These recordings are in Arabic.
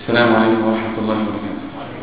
السلام عليكم ورحمة الله وبركاته.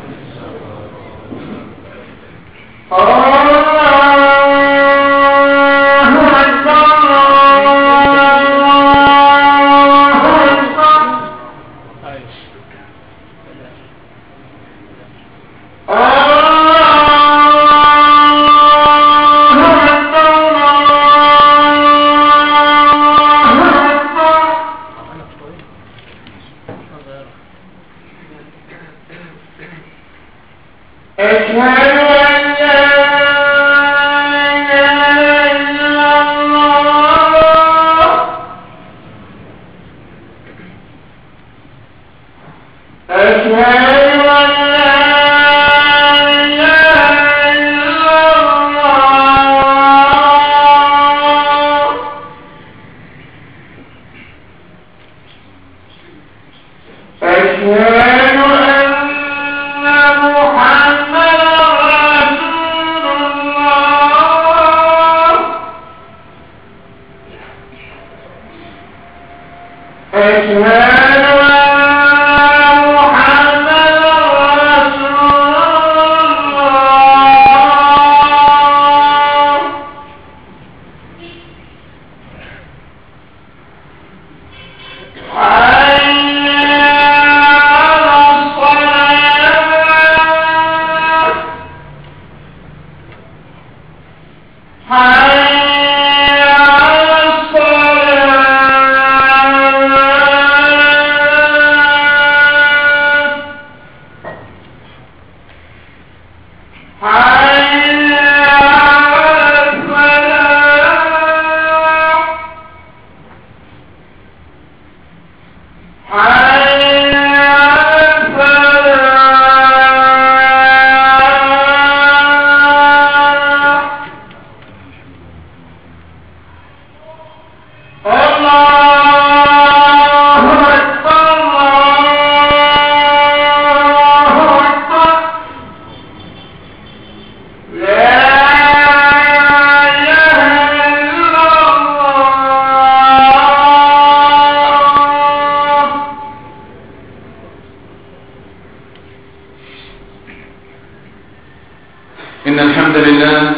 إن الحمد لله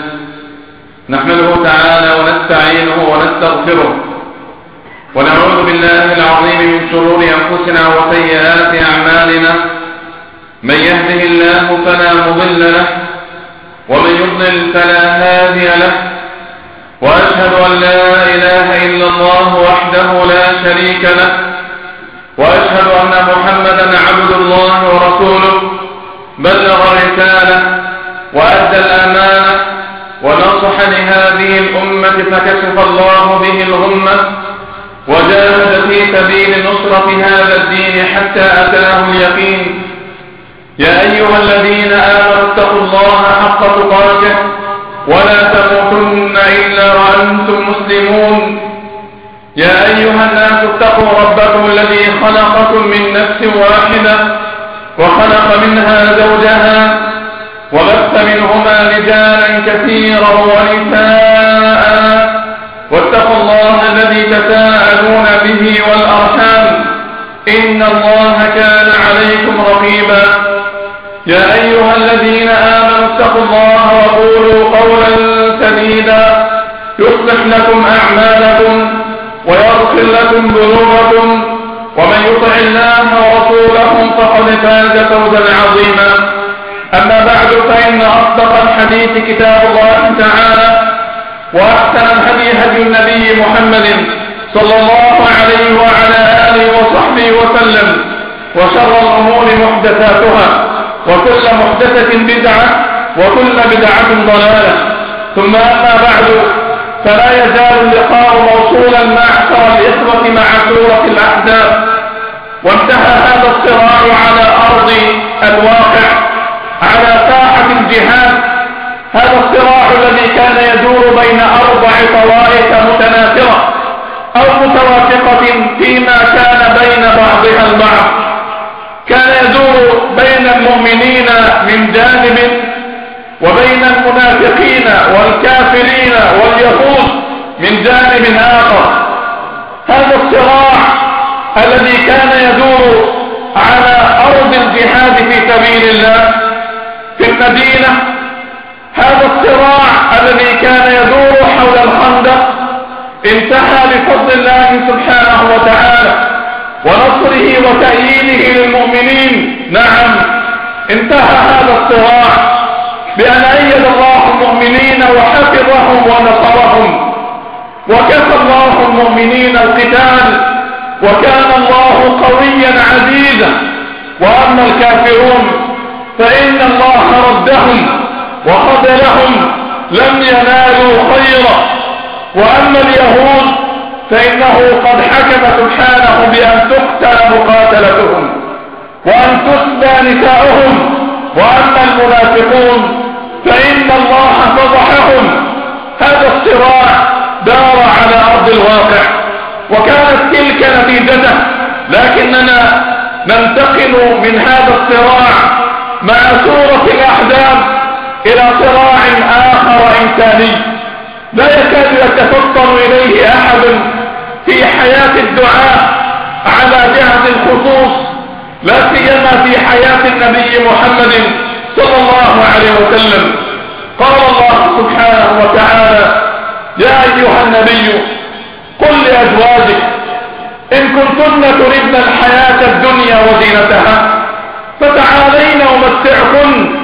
نحمده تعالى ونستعينه ونستغفره ونعوذ بالله العظيم من شرور أنفسنا وسيئات أعمالنا. من يهده الله فلا مضل له ومن يضلل فلا هادي له، وأشهد أن لا إله إلا الله وحده لا شريك له، وأشهد أن محمدا عبد الله ورسوله بلغ الرسالة وأدى الأمانة ونصح لهذه الأمة فكشف الله به الغمة وجاهد في سبيل نصرة هذا الدين حتى أتاه اليقين. يا أيها الذين آمنوا اتقوا الله حق تقاته ولا تموتن إلا وأنتم مسلمون. يا أيها الناس اتقوا ربكم الذي خلقكم من نفس واحدة وخلق منها زوجها وبث منهما رجالا كثيرا ونساء، واتقوا الله الذي تساءلون به والأرحام إن الله كان عليكم رقيبا. يا أيها الذين آمنوا اتقوا الله وقولوا قولا سديدا يصلح لكم أعمالكم ويغفر لكم ذنوبكم، ومن يطع الله ورسوله فقد فاز فوزا عظيما. أما بعد، فإن أصدق الحديث كتاب الله تعالى، وأحسن الهدي هدي النبي محمد صلى الله عليه وعلى آله وصحبه وسلم، وشر الأمور محدثاتها، وكل محدثة بدعة، وكل بدعة ضلالة. ثم أما بعد، فلا يزال اللقاء موصولا معشر الإخوة مع سورة الأحزاب، وانتهى هذا الصراع على أرض الواقع على ساحة الجهاد. هذا الصراع الذي كان يدور بين 4 طوائف متناثرة أو متوافقة فيما كان بين بعضها البعض. كان يدور بين المؤمنين من جانب، وبين المنافقين والكافرين واليهود من جانب آخر. هذا الصراع الذي كان يدور على الله في المدينة هذا الصراع الذي كان يدور حول الخندق انتهى بفضل الله سبحانه وتعالى ونصره وتأييده للمؤمنين. نعم، انتهى هذا الصراع بأن أيد الله المؤمنين وحفظهم ونصرهم، وكفى الله المؤمنين القتال، وكان الله قويا عزيزا. وأما الكافرون فإن الله ردهم وخذلهم، لم ينالوا خيرا. وأما اليهود فإنه قد حكم سبحانه بأن تقتل مقاتلتهم وأن تسبى نساؤهم. وأما المنافقون فإن الله فضحهم. هذا الصراع دار على أرض الواقع وكانت تلك نتيجته، لكننا ننتقل من هذا الصراع مع سورة الأحزاب إلى صراع آخر إنساني لا يكاد يتفطن إليه أحد في حياة الدعاء على جهة الخصوص، لا سيما في حياة النبي محمد صلى الله عليه وسلم. قال الله سبحانه وتعالى: يا أيها النبي قل لأزواجك إن كنتن تردن الحياة الدنيا وزينتها فتعالين أمتعكن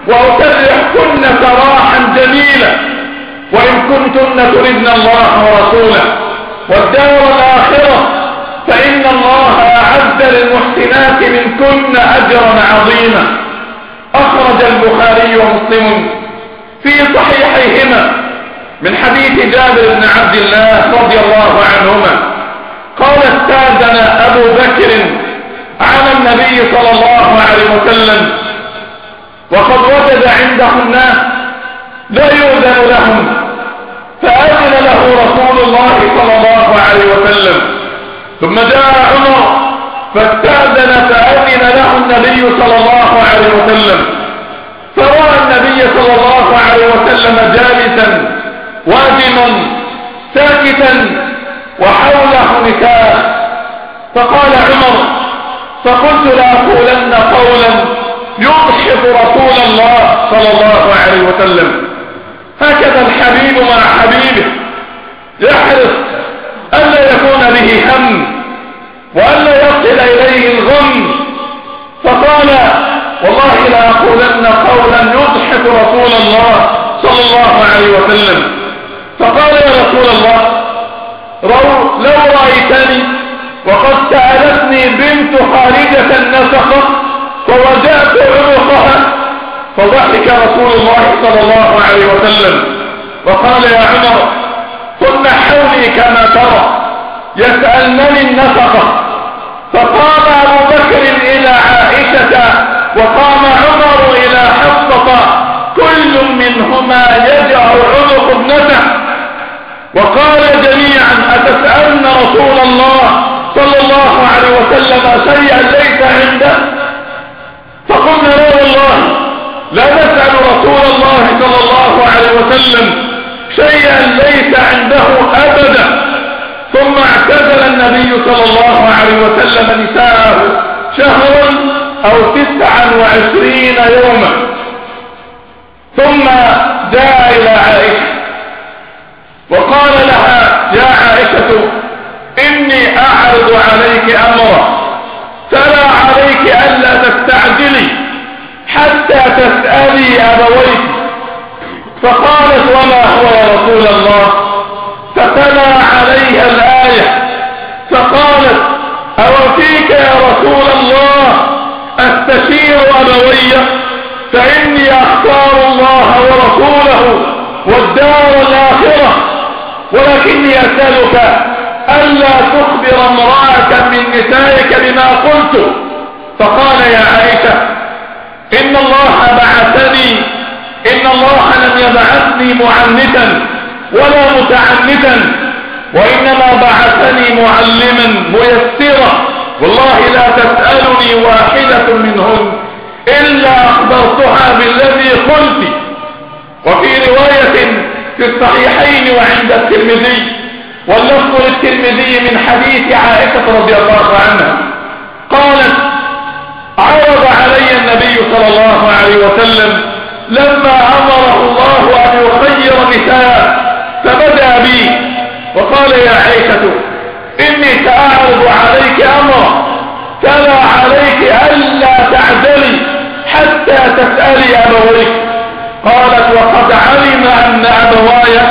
وأسرحكن سراحا جميلا، وإن كنتن تردن الله ورسوله والدار الآخرة فإن الله أعد للمحسنات منكن أجرا عظيما. أخرج البخاري ومسلم في صحيحيهما من حديث جابر بن عبد الله رضي الله عنهما قال: استأذن أبو بكر على النبي صلى الله عليه وسلم وقد وجد عنده الناس لا يؤذن لهم، فأذن له رسول الله صلى الله عليه وسلم. ثم جاء عمر فاستأذن فأذن له النبي صلى الله عليه وسلم، فرأى النبي صلى الله عليه وسلم جالسا واجما ساكتا وحوله نساء، فقال عمر: فقلت لأقولن قولا يضحك رسول الله صلى الله عليه وسلم. هكذا الحبيب مع حبيبه، يحرص ألا يكون به هم وألا يصل إليه الغم. فقال: والله لأقولن قولا يضحك رسول الله صلى الله عليه وسلم. فقال: يا رسول الله، لو رأيتني وقد سألتني بنت خارجة النسخة فوجأت عنقها. فضحك رسول الله صلى الله عليه وسلم وقال: يا عمر، كن حولي كما ترى يسألنني النفقة. فقام أبو بكر إلى عائشة وقام عمر إلى حفصة، كل منهما يجعل عنق ابنته، وقال جميعا: أتسألن رسول الله صلى الله عليه وسلم شيئا ليس عنده؟ فقلنا: لا والله لا نسأل رسول الله صلى الله عليه وسلم شيئا ليس عنده أبدا. ثم اعتزل النبي صلى الله عليه وسلم نساءه شهرا أو 29 يوما، ثم جاء إلى عائشة وقال لها: يا عائشة، إني أعرض عليك أمرا فلا عليك ألا تستعجلي حتى تسألي أبويك. فقالت: وما هو يا رسول الله؟ فتلا عليها الآية فقالت: أوفيك يا رسول الله أستشير أبوي فإني أختار الله ورسوله والدار الآخرة، ولكني أسألك ألا تخبر امرأة من نسائك بما قلت. فقال: يا عائشة، إن الله لم يبعثني معنتا ولا متعنتا، وإنما بعثني معلما ميسرا، والله لا تسألني واحدة منهن إلا أخبرتها بالذي قلت. وفي رواية في الصحيحين وعند الترمذي، واللفظ للترمذي من حديث عائشة رضي الله عنها قالت: عرض علي النبي صلى الله عليه وسلم لما أمره الله أن يخير نساء فبدأ بي وقال يا عائشة إني سأعرض عليك أمرا فلا عليك ألا تعجلي حتى تسألي أبويك. قالت وقد علم أن أبواي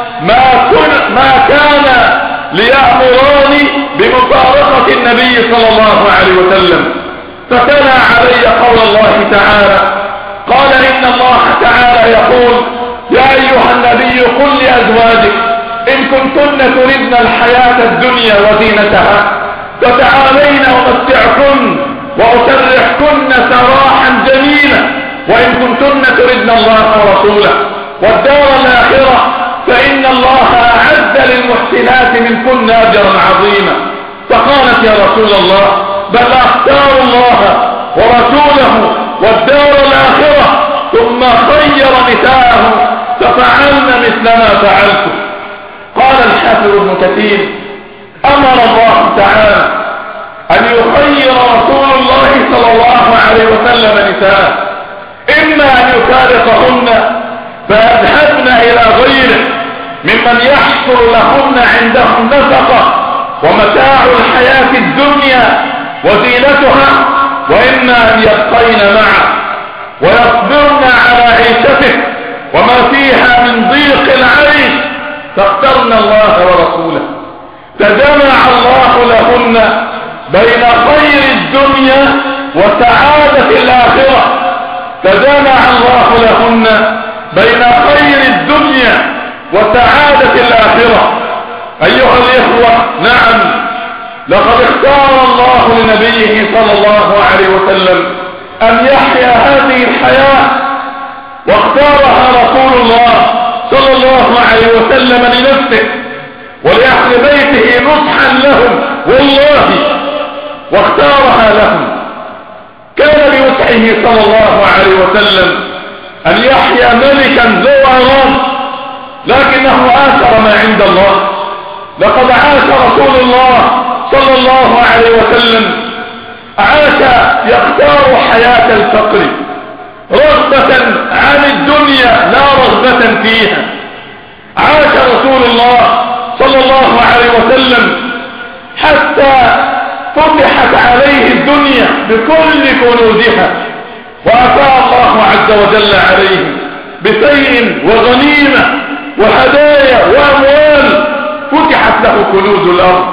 ما كان ليأمراني بمفارقة النبي صلى الله عليه وسلم. فتلا علي قول الله تعالى قال إن الله تعالى يقول يا أيها النبي قل لأزواجك إن كنتن تردن الحياة الدنيا وزينتها فتعالين أمتعكن وأسرحكن سراحا جميلا وإن كنتن تردن الله ورسوله والدار الآخرة فإن الله أعد للمحسنات منكن أجرا عظيما. فقالت يا رسول الله بل أختار الله ورسوله والدار الآخرة ثم خير نساءه ففعلن مثل ما فعلت. قال الحافظ ابن كثير أمر الله تعالى أن يخير رسول الله صلى الله عليه وسلم نساءه إما أن يفارقهن فيذهبن إلى غيره ممن يحصل لهن عندهم نفقة ومتاع الحياة الدنيا وزينتها وإما أن يبقين معه ويصبرن على عيشته وما فيها من ضيق العيش فاخترن الله ورسوله فجمع الله لهن بين خير الدنيا وسعادة الآخرة. فجمع الله لهن بين خير الدنيا وسعادة الآخرة. أيها الإخوة نعم لقد اختار الله لنبيه صلى الله عليه وسلم أن يحيا هذه الحياة واختارها رسول الله صلى الله عليه وسلم لنفسه ولأهل بيته نصحا لهم والله واختارها لهم. كان بوسعه صلى الله عليه وسلم أن يحيا ملكا ذو عظام لكنه آثر ما عند الله. لقد عاش رسول الله صلى الله عليه وسلم عاش يختار حياة الفقر رغبة عن الدنيا لا رغبة فيها. عاش رسول الله صلى الله عليه وسلم حتى فتحت عليه الدنيا بكل كنوزها وأفاء الله عز وجل عليه بسيء وغنيمة وهدايا وأموال فتحت له كنوز الأرض.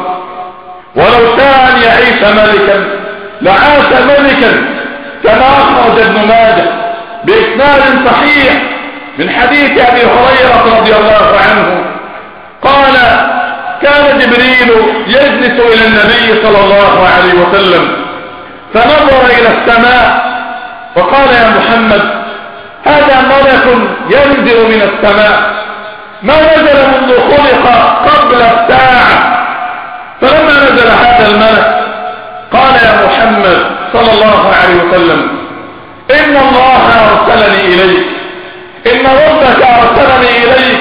ولو شاء أن يعيش ملكا لعاش ملكا كما أخرج ابن ماجه بإسناد صحيح من حديث أبي هريرة رضي الله عنه قال كان جبريل يجلس إلى النبي صلى الله عليه وسلم فنظر إلى السماء وقال يا محمد هذا ملك ينزل من السماء ما نزل منذ خلق قبل الساعة. فلما نزل هذا الملك قال يا محمد صلى الله عليه وسلم إن الله أرسلني إليك إن ربك أرسلني إليك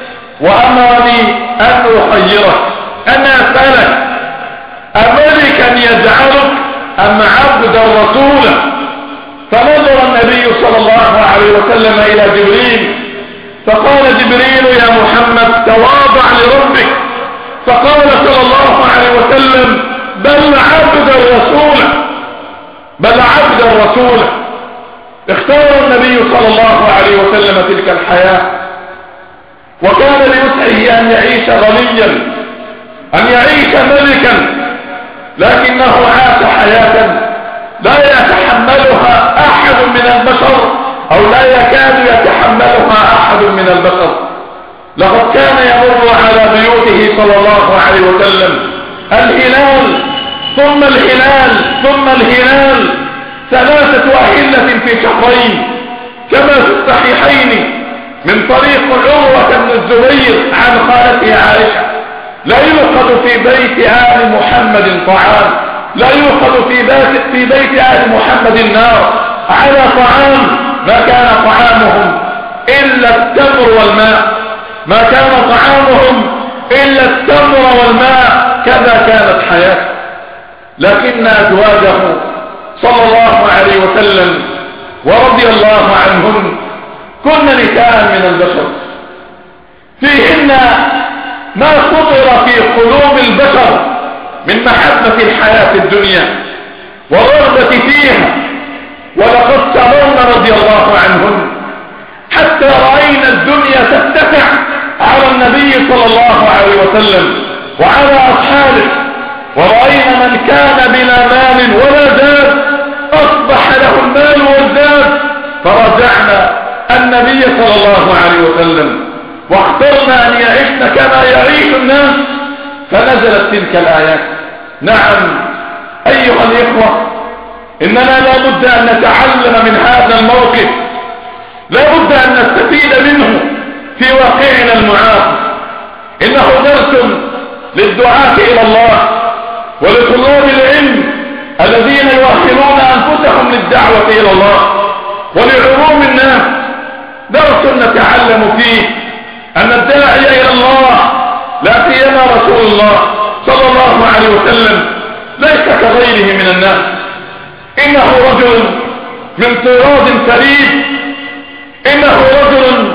وأمرني أن أخيرك أن أسألك أملكا يجعلك أم عبدا رسولا. فنظر النبي صلى الله عليه وسلم إلى جبريل فقال جبريل يا محمد تواضع لربك. فقال صلى الله عليه وسلم بل عبدا رسولا بل عبدا رسولا. اختار النبي صلى الله عليه وسلم تلك الحياة وكان لوسعه أن يعيش غنيا أن يعيش ملكا لكنه عاش حياة لا يتحملها أحد من البشر أو لا يكاد يتحملها أحد من البشر. لقد كان يمر على بيوته صلى الله عليه وسلم الهلال ثم الهلال ثم الهلال 3 أهلة في شهرين كما في الصحيحين من طريق عروة بن الزبير عن خالته عائشة لا يوقد في بيت آل محمد طعام لا يوقد في بيت آل محمد النار على طعام ما كان طعامهم إلا التمر والماء ما كان طعامهم إلا التمر والماء كذا كانت حياته. لكن أزواجه صلى الله عليه وسلم ورضي الله عنهن كن نساء من البشر فيهن ما خطر في قلوب البشر من محبة الحياة الدنيا والرغبة فيها، ولقد صبرن رضي الله عنهن حتى رأينا الدنيا تتسع على النبي صلى الله عليه وسلم وعلى أصحابه، ورأينا من كان بلا مال ولا زاد أصبح له المال والزاد، فرجعنا النبي صلى الله عليه وسلم واخترنا أن يعيشن كما يعيش الناس، فنزلت تلك الآيات. نعم أيها الإخوة، إننا لا بد أن نتعلم من هذا الموقف، لا بد أن نستفيد منه في واقعنا المعاصر. إنه درس للدعاة إلى الله ولطلاب العلم الذين يؤهلون أنفسهم للدعوة إلى الله ولعموم الناس، درس نتعلم فيه أن الداعي إلى الله لا سيما رسول الله صلى الله عليه وسلم ليس كغيره من الناس، إنه رجل من طراز فريد، إنه رجل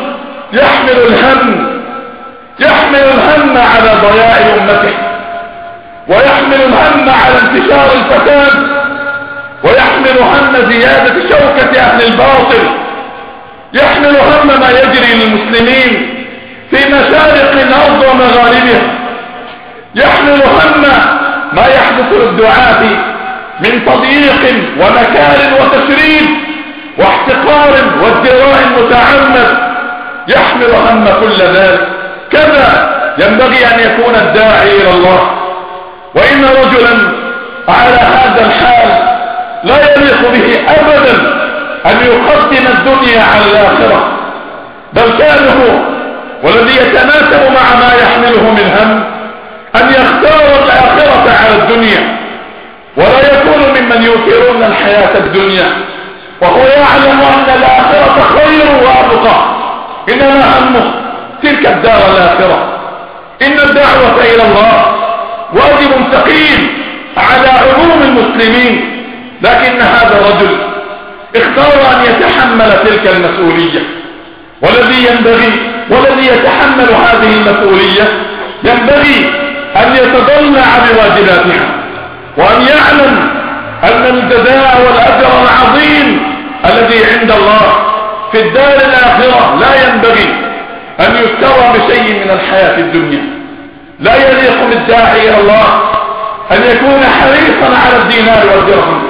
يحمل الهم على ضياع أمته، ويحمل الهم على انتشار الفساد، ويحمل هم زيادة شوكة أهل الباطل، يحمل هم ما يجري للمسلمين في مشارق الأرض ومغاربها، يحمل هم ما يحدث للدعاة من تضييق ونكال وتشريد واحتقار وازدراء متعمد، يحمل هم كل ذلك. كذا ينبغي أن يكون الداعي إلى الله. وإن رجلا على هذا الحال لا يليق به أبدا أن يقدم الدنيا على الآخرة، بل كان هو والذي يتناسب مع ما يحمله من هم أن يختار الآخرة على الدنيا، ولا يكون ممن يؤثرون الحياة الدنيا وهو يعلم أن الآخرة خير وأبقى، إنما همه تلك الدار الآخرة. إن الدعوة إلى الله واجب ثقيل على عموم المسلمين، لكن هذا الرجل اختار أن يتحمل تلك المسؤولية، والذي يتحمل هذه المسؤولية ينبغي أن يتضلع بواجباتها، وأن يعلم أن الجزاء والأجر العظيم الذي عند الله في الدار الآخرة لا ينبغي أن يستوى بشيء من الحياة الدنيا. لا يليق بالداعي إلى الله أن يكون حريصا على الدينار والدرهم،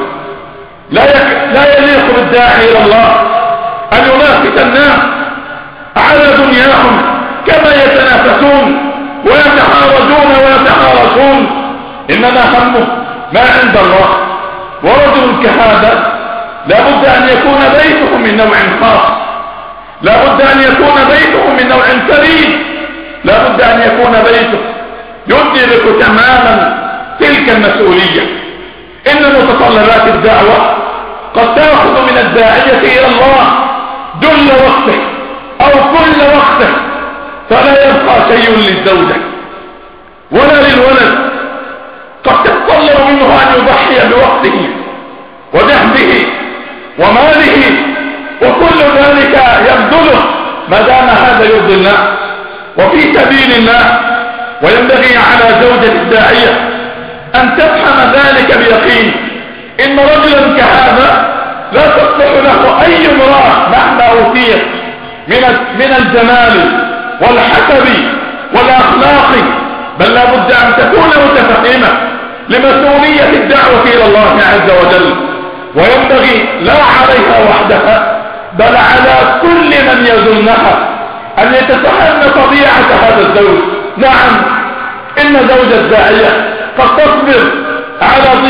لا يليق بالداعي إلى الله أن ينافس الناس على دنياهم كما يتنافسون ويتحارجون ويتحارشون، إنما همه ما عند الله. ورجل كهذا لا بد أن يكون بيته من نوع خاص، لا بد أن يكون بيته من نوع فريد، لا بد أن يكون بيته يدرك تماما تلك المسؤولية. إن متطلبات الدعوة قد تأخذ من الداعية إلى الله جل وقته أو كل وقته، فلا يبقى شيء للزوجة ولا للولد، قد تتطلب منه أن يضحي بوقته وذهبه وماله وكل ذلك يبذله ما دام هذا يرضي الله وفي سبيل الله. وينبغي على زوجة الداعية أن تفهم ذلك بيقين. إن رجلا كهذا لا تصلح له أي امرأة مهما أوتيت من الجمال والحسب والأخلاق، بل لا بد أن تكون متفهمة لمسؤولية الدعوة إلى الله عز وجل. وينبغي لا عليها وحدها بل على كل من يظنها أن يتفهم طبيعة هذا الزوج. نعم إن زوج الداعية قد تصبر على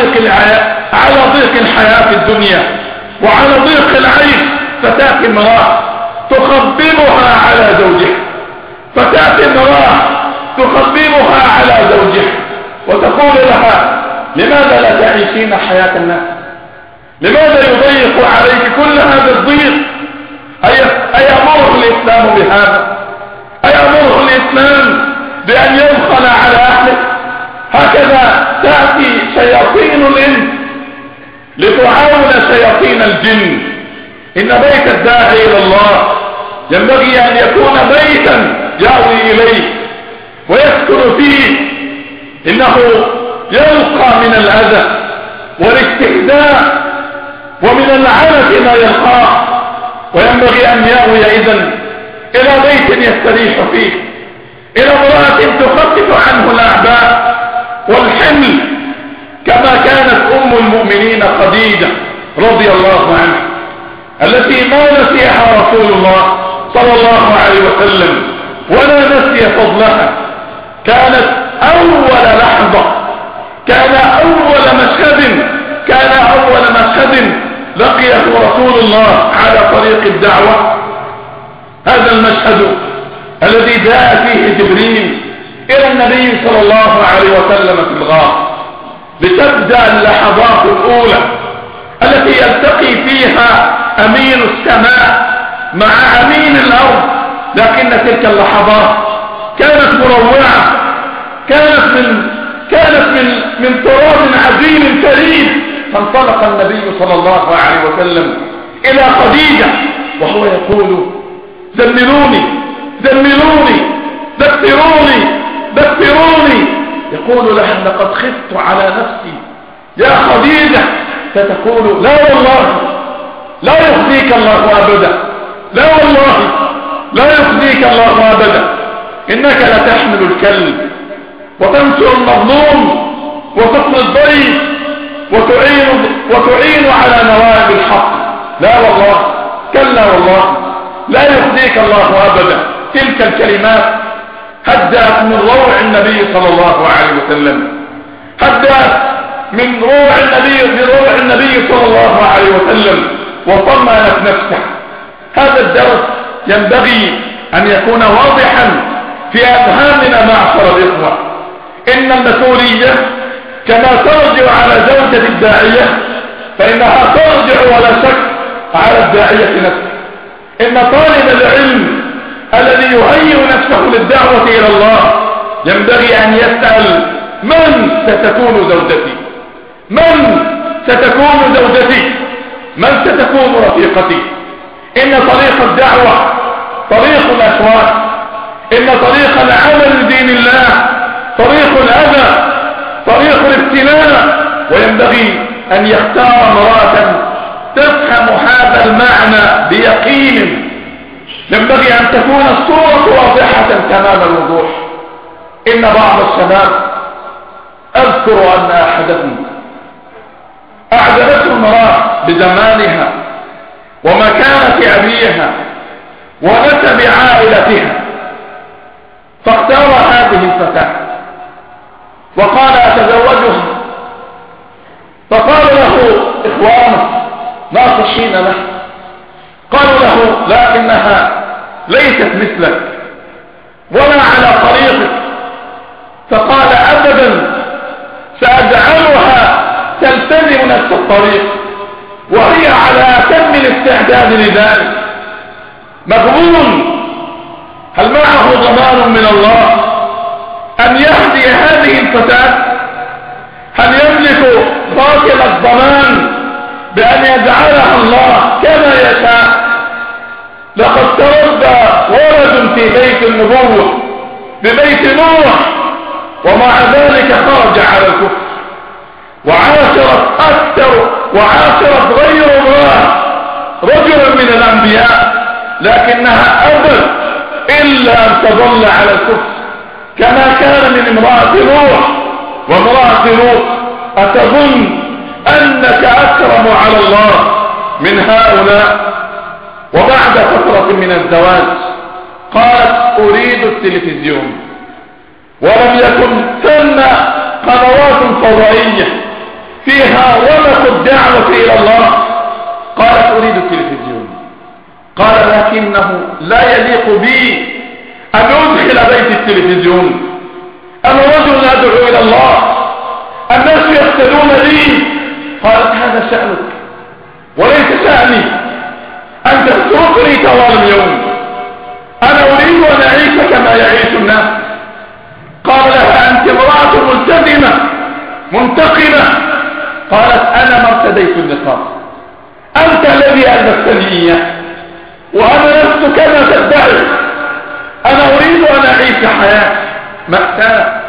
ضيق الحياة في الدنيا وعلى ضيق العيش، فتأتي امرأة تخببها على زوجها، فتأتي امرأة تخببها على زوجها وتقول لها لماذا لا تعيشين حياة الناس؟ لماذا يضيق عليك كل هذا الضيق؟ أيأمره الإسلام بهذا؟ أيأمره الإسلام بأن يبخل على أهله؟ هكذا تأتي شياطين الإنس لتعاون شياطين الجن إن بيت الداعي إلى الله ينبغي أن يكون بيتا يأوي إليه ويسكن فيه، إنه يلقى من الأذى والاستهزاء ومن العنف ما يلقاه، وينبغي أن يأوي إذن إلى بيت يستريح فيه، إلى امرأة تخفف عنه الأعباء والحمل، كما كانت أم المؤمنين خديجة رضي الله عنها التي ما نسيها رسول الله صلى الله عليه وسلم ولا نسي فضلها. كانت أول لحظة، كان أول مشهد لقيه رسول الله على طريق الدعوة، هذا المشهد الذي جاء فيه جبريل إلى النبي صلى الله عليه وسلم في الغار لتبدأ اللحظات الأولى التي يلتقي فيها أمين السماء مع أمين الأرض. لكن تلك اللحظات كانت مروعة، كانت من تراب عظيم كريم. فانطلق النبي صلى الله عليه وسلم إلى خديجة وهو يقول: زملوني زملوني دثروني دثروني. يقول لها: لقد خفت على نفسي يا خديجة. فتقول: لا والله لا يخزيك الله أبدا، لا والله لا يخزيك الله أبدا، إنك لتحمل الكلب وتنصر المظلوم وتقضي الضيف وتعين على نوائب الحق. لا والله، كلا والله، لا يخزيك الله أبدا. تلك الكلمات هدأت من روع النبي صلى الله عليه وسلم، هدأت من روع النبي صلى الله عليه وسلم وطمأنت نفسه. هذا الدرس ينبغي أن يكون واضحا في أفهامنا معشر الإخوة. إن المسؤولية كما ترجع على زوجة الداعية فإنها ترجع ولا شك على الداعية نفسه. إن طالب العلم الذي يهيئ نفسه للدعوة إلى الله ينبغي أن يسأل: من ستكون زوجتي؟ من ستكون زوجتي؟ من ستكون رفيقتي؟ إن طريق الدعوة طريق الأشواك، إن طريق العمل لدين الله طريق الأذى، طريق الابتلاء، وينبغي أن يختار امرأة تفهم هذا المعنى بيقين. ينبغي أن تكون الصورة واضحة تمام الوضوح. إن بعض الشباب أذكر أن أحدهم أعجبته امرأة بجمالها ومكانة أبيها ونسب عائلتها، فاختار هذه الفتاة وقال: أتزوجها. فقال له إخوانه ناقشين له، قالوا له: لكنها ليست مثلك ولا على طريقك. فقال: أبدا، سأجعلها تلتزم نفس الطريق وهي على أتم الاستعداد لذلك. مغبون، هل معه ضمان من الله أن يهدي هذه الفتاة؟ هل يملك باطل الضمان بأن يجعلها الله كما يشاء؟ لقد تربى ولد في بيت النبوة ببيت نوح، ومع ذلك خرج على الكفر وعاشرت غير الله رجلا من الأنبياء، لكنها أبت إلا أن تظل على الكفر كما كان من امرأة نوح وامرأة لوط. أتظن أنك أكرم على الله من هؤلاء؟ وبعد فترة من الزواج قالت: أريد التلفزيون، ولم يكن ثم قنوات فضائية فيها رمق الدعوة إلى الله. قالت: أريد التلفزيون. قال: لكنه لا يليق بي أن أدخل بيت التلفزيون، أنا رجل أدعو إلى الله، الناس يقتدون لي. قالت: هذا شأنك وليس شأني، أنت تتركني طوال اليوم، أنا أريد أن أعيش كما يعيش الناس. قال لها: أنت امرأة ملتزمة منتقمة. قالت: أنا ما ارتديت النقاب، أنت الذي ألبس السنية وأنا لست كما تدعي. أنا أريد أن أعيش حياة مأساة.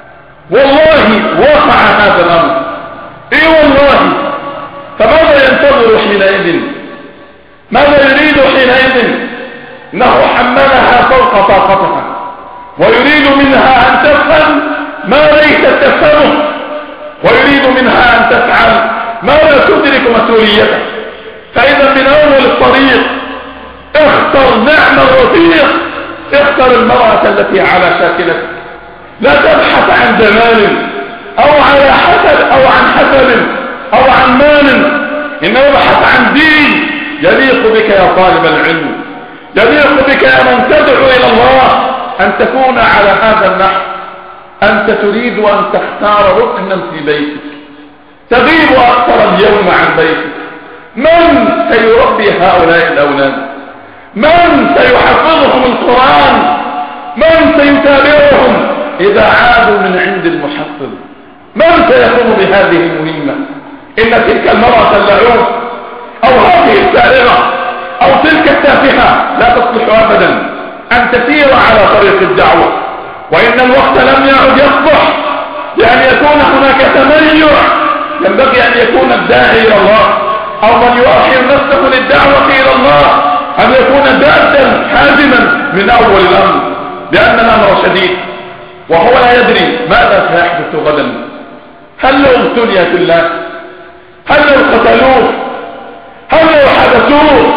والله وقع هذا الأمر. إيه والله. فماذا ينتظر حينئذ؟ ماذا يريد حينئذ؟ إنه حملها فوق طاقتها ويريد منها أن تفهم ما ليس تفهمه، ويريد منها أن تفعل ما لا تدرك مسؤوليته. فإذا من أول الطريق اختر نعم الرفيق، اختر المرأة التي على شاكلتك. لا تبحث عن جمال أو على حسب أو عن حسب أو عن مال، إنما ابحث عن دين يليق بك يا طالب العلم، يليق بك يا من تدعو إلى الله، أن تكون على هذا النحو. أنت تريد أن تختار ركنا في بيتك، تغيب أكثر اليوم عن بيتك. من سيربي هؤلاء الأولاد؟ من سيحفظهم القرآن؟ من سيتابعهم إذا عادوا من عند المحفظ؟ من سيقوم بهذه المهمة؟ إن تلك المرأة اللعوب أو هذه السائرة أو تلك التافهة لا تصلح أبدا أن تسير على طريق الدعوة. وإن الوقت لم يعد يصلح لأن يكون هناك تميع. ينبغي أن يكون الداعي إلى الله أو من يؤخر نفسه للدعوة إلى الله أن يكون جادا حازما من أول الأمر، لأن الأمر شديد وهو لا يدري ماذا سيحدث غدا. هل لو ابتلي في الله؟ هل لو قتلوه؟ هل لو حدثوه؟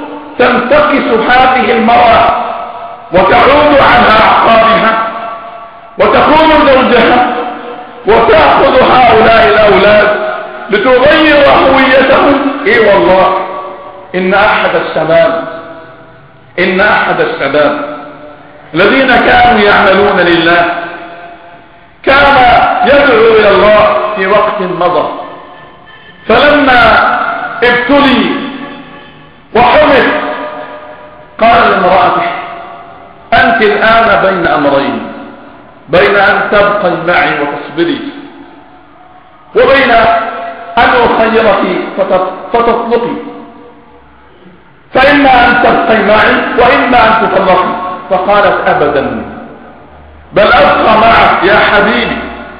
تنتقص هذه المرأة وتعود عنها أعقابها وتخون زوجها وتأخذ هؤلاء الأولاد لتغير هويتهم. إيه والله. إن أحد الشباب الذين كانوا يعملون لله كان يدعو إلى الله في وقت مضى، فلما ابتلي وحمل قال لامرأته: أنت الآن بين أمرين، بين أن تبقي معي وتصبري وبين أن أخيرك فتطلقي، فإما أن تبقي معي وإما أن تطلقي. فقالت: أبدا، بل أبقى معك يا حبيبي،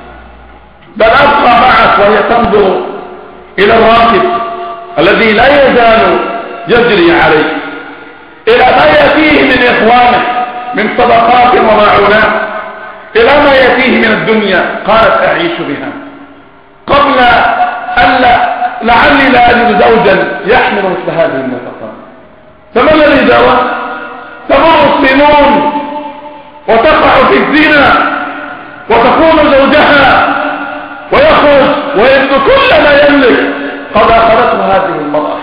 بل أبقى معك. وهي تنظر إلى الراكب الذي لا يزال يجري عليه، إلى ما يأتيه من إخوانه من صدقات ومعونات، إلى ما يأتيه من الدنيا. قالت: أعيش بها قبل أن لعلي لا أجد زوجا يحمل مثل هذه النفقات. فما الذي جرى؟ تمر السنون وتقع في الزنا وتخون زوجها ويخرج ويبدو كل ما يملك قد أخذته هذه المرأة.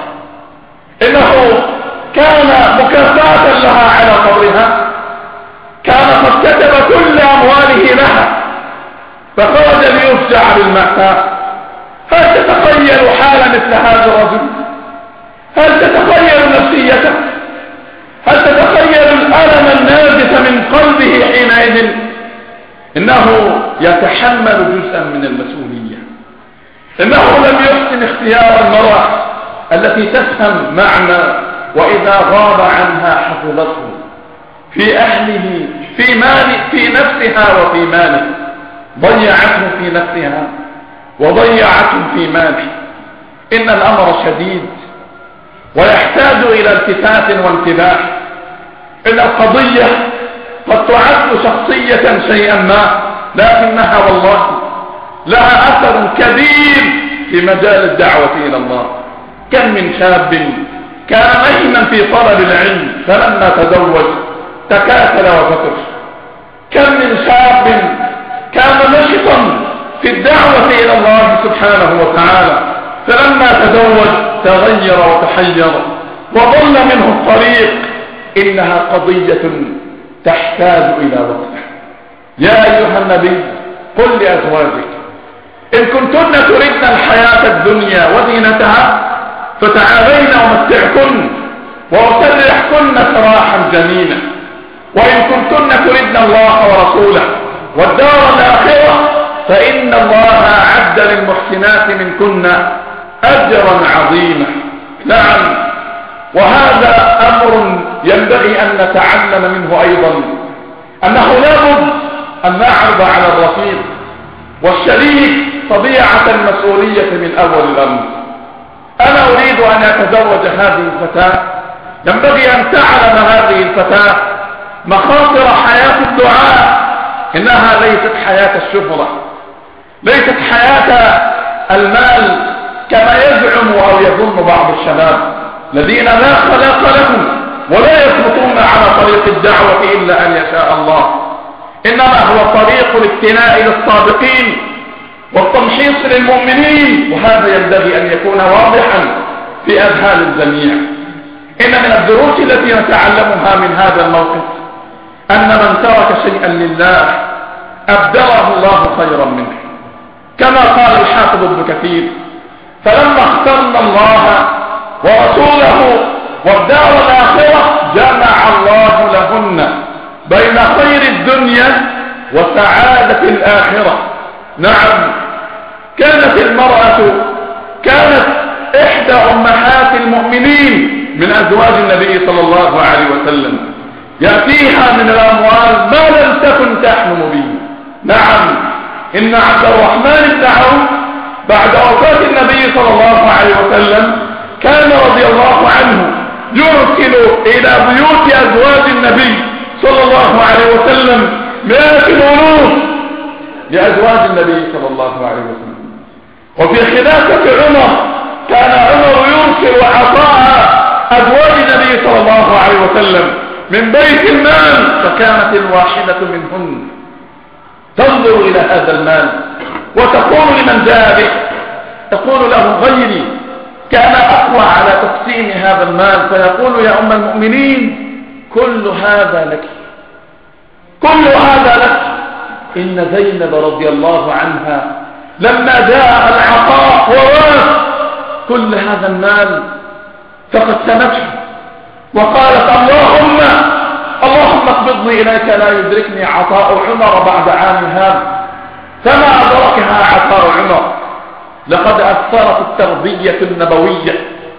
إنه كان مكافأة لها على قبرها، كان قد كتب كل أمواله لها، فخرج ليفجع بالمأساة. هل تتخيل حال مثل هذا الرجل؟ هل تتخيل نفسيته؟ هل تتخيل الألم النازف من قلبه حينئذ؟ إنه يتحمل جزءا من المسؤولية. إنه لم يحسن اختيار المرأة التي تفهم معنى وإذا غاب عنها حفظته في أهله، في ماله، في نفسها وفي ماله. ضيعته في نفسها وضيعته في ماله. إن الأمر شديد ويحتاج إلى التفات وانتباه. إن القضية قد تعد شخصية شيئا ما، لكنها والله لها أثر كبير في مجال الدعوة إلى الله. كم من شاب كان مهما في طلب العلم فلما تزوج تكاسل وفتر. كم من شاب كان نشطا في الدعوة إلى الله سبحانه وتعالى فلما تزوج تغير وتحير وضل منه الطريق. إنها قضية تحتاج إلى وقت. يا أيها النبي قل لأزواجك: إن كنتن تردن الحياة الدنيا وزينتها فتعالين أمتعكن وأسرحكن سراحا جميلا، وإن كنتن تردن الله ورسوله والدار الآخرة فإن الله أعد للمحسنات منكن أجرا عظيما. نعم، وهذا أمر ينبغي أن نتعلم منه أيضا، أنه لابد أن نعرض على الرفيق والشريك طبيعة المسؤولية من أول الأمر. أنا أريد أن أتزوج هذه الفتاة، ينبغي أن تعلم هذه الفتاة مخاطر حياة الدعاء، إنها ليست حياة الشهرة، ليست حياة المال كما يزعم أو يظن بعض الشباب الذين لا خلاق لهم ولا يثبتون على طريق الدعوة إلا أن يشاء الله، إنما هو طريق الاكتناء للصادقين والتمحيص للمؤمنين، وهذا ينبغي أن يكون واضحا في أذهان الجميع. إن من الدروس التي نتعلمها من هذا الموقف أن من ترك شيئا لله أبدله الله خيرا منه، كما قال الحافظ ابن كثير: فلما اخترنا الله ورسوله والدار الآخرة جمع الله لهن بين خير الدنيا وسعادة الآخرة. نعم، كانت المرأة إحدى أمهات المؤمنين من أزواج النبي صلى الله عليه وسلم، يأتيها من الأموال ما لم تكن تحلم به. نعم، إن عبد الرحمن بن عوف بعد وفاة النبي صلى الله عليه وسلم كان رضي الله عنه يرسل إلى بيوت أزواج النبي صلى الله عليه وسلم مئات الألوف لأزواج النبي صلى الله عليه وسلم. وفي خلافة عمر كان عمر يرسل عطاء أزواج النبي صلى الله عليه وسلم من بيت المال، فكانت الواحدة منهن تنظر إلى هذا المال وتقول لمن جاء به، تقول له: غيري كان أقوى على تقسيم هذا المال، فيقول: يا أم المؤمنين كل هذا لك، كل هذا لك. إن زينب رضي الله عنها لما جاء العطاء ووافى كل هذا المال فقسمته وقالت: اللهم اقبضني إليك لا يدركني عطاء عمر بعد عام هذا. فما أدركها عطاء عمر. لقد أثرت التربية النبوية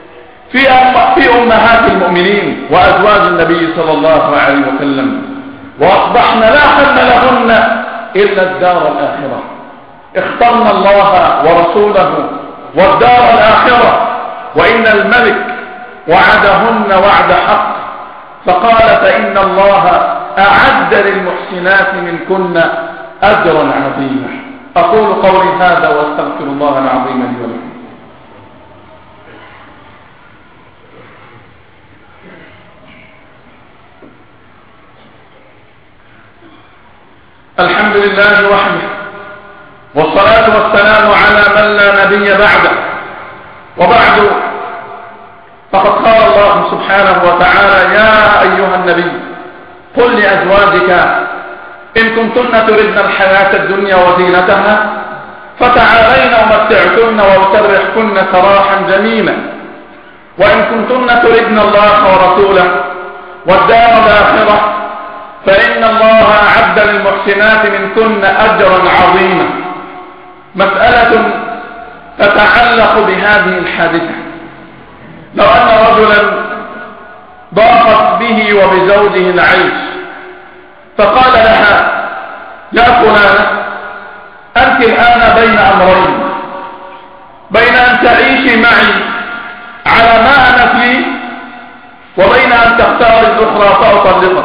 في أمهات المؤمنين وأزواج النبي صلى الله عليه وسلم، وأصبحن لا حل لهن إلا الدار الآخرة. اخترنا الله ورسوله والدار الآخرة، وإن الملك وعدهن وعد حق، فقال: فإن الله أعد للمحسنات منكن أجرا عظيما. أقول قولي هذا واستغفر الله العظيم لي ولكم. الحمد لله وحده، والصلاة والسلام على من لا نبي بعده. وبعد، فقد قال الله سبحانه وتعالى: يا أيها النبي قل لأزواجك إن كنتن تردن الحياة الدنيا وزينتها فتعالين أمتعكن وأسرحكن سراحا جميلا، وإن كنتن تردن الله ورسوله والدار الآخرة فإن الله أعد للمحسنات منكن أجرا عظيما. مسألة تتعلق بهذه الحادثة: لو أن رجلا ضاقت به وبزوجه العيش فقال لها: يا فلانة أنت الآن بين أمرين، بين أن تعيشي معي على ما أنا فيه وبين أن تختار الأخرى فأطلقك.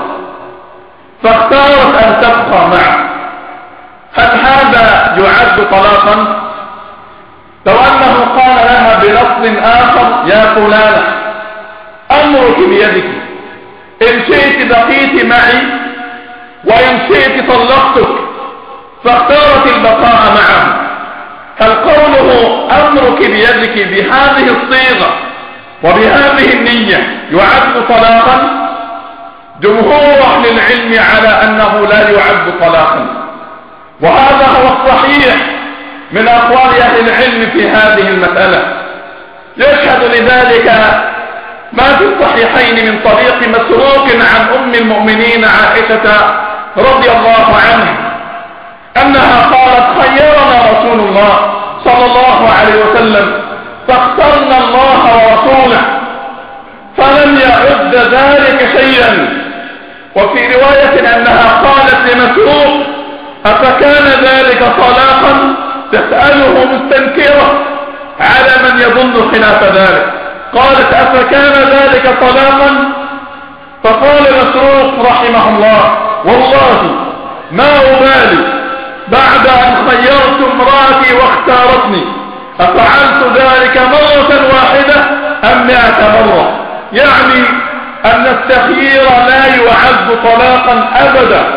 فاختارت أن تبقى معه. هل هذا يعد طلاقا؟ لو أنه قال لها بلفظ آخر: يا فلانة أمرك بيدك، إن شئت بقيت معي وإن شئت طلقتك، فاختارت البقاء معه، هل قوله أمرك بيدك بهذه الصيغة وبهذه النية يعد طلاقا؟ جمهور أهل العلم على أنه لا يعد طلاقا، وهذا هو الصحيح من أقوال أهل العلم في هذه المسألة. يشهد لذلك ما في الصحيحين من طريق مسروق عن أم المؤمنين عائشة رضي الله عنها أنها قالت: خيرنا رسول الله صلى الله عليه وسلم فاخترنا الله ورسوله، فلا ذلك شيئا. وفي رواية أنها قالت لمسروق: أفكان ذلك طلاقا؟ تسأله مستنكرة على من يظن خلاف ذلك. قالت: أفكان ذلك طلاقا؟ فقال مسروق رحمه الله: والله ما أبالي بعد أن خيرت امرأتي واختارتني أفعلت ذلك مرة واحدة أم 100 مرة؟ يعني أن التخيير لا يعد طلاقا أبدا،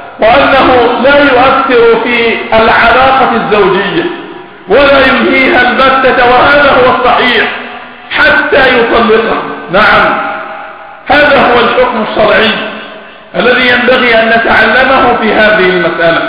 وأنه لا يؤثر في العلاقة الزوجية ولا ينهيها البتة، وهذا هو الصحيح حتى يطلقها. نعم، هذا هو الحكم الشرعي الذي ينبغي أن نتعلمه في هذه المسألة.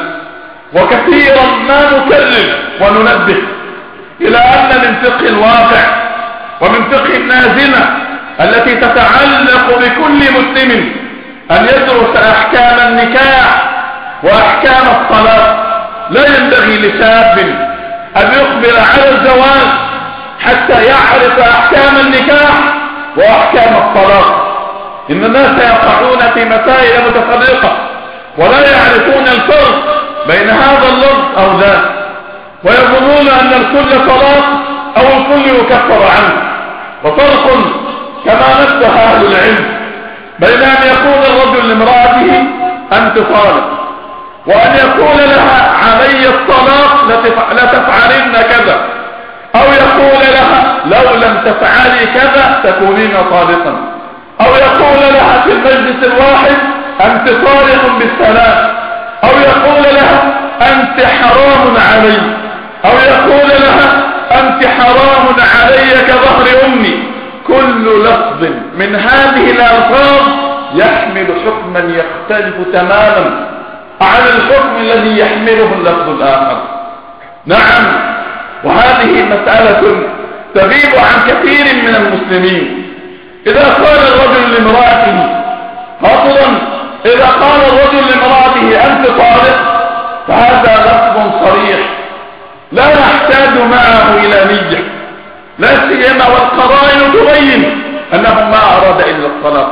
وكثيرا ما نكرر وننبه إلى أن من فقه الواقع ومن فقه النازلة التي تتعلق بكل مسلم أن يدرس أحكام النكاح وأحكام الطلاق. لا ينبغي لشاب أن يقبل على الزواج حتى يعرف أحكام النكاح وأحكام الطلاق. إن الناس يقعون في مسائل متفرقة ولا يعرفون الفرق بين هذا اللفظ أو ذاك، ويظنون أن الكل طلاق أو الكل يكفر عنه. وفرق كما نبه أهل العلم بين أن يقول الرجل لامرأته: أنت طالق، وأن يقول لها: علي الطلاق لتفعلن كذا، أو يقول لها: لو لم تفعلي كذا تكونين طالقا، أو يقول لها في المجلس الواحد: أنت طالق بالثلاث، أو يقول لها: أنت حرام علي، أو يقول لها: أنت حرام علي كظهر أمي. كل لفظ من هذه الألفاظ يحمل حكما يختلف تماما عن الحكم الذي يحمله اللفظ الآخر. نعم، وهذه مسألة تغيب عن كثير من المسلمين. إذا قال الرجل لامرأته خاطرا إذا قال الرجل لامرأته: أنت طالق، فهذا لفظ صريح لا يحتاج معه إلى نية، لا سيما والقرائن تبين أنه ما أراد إلا الطلاق.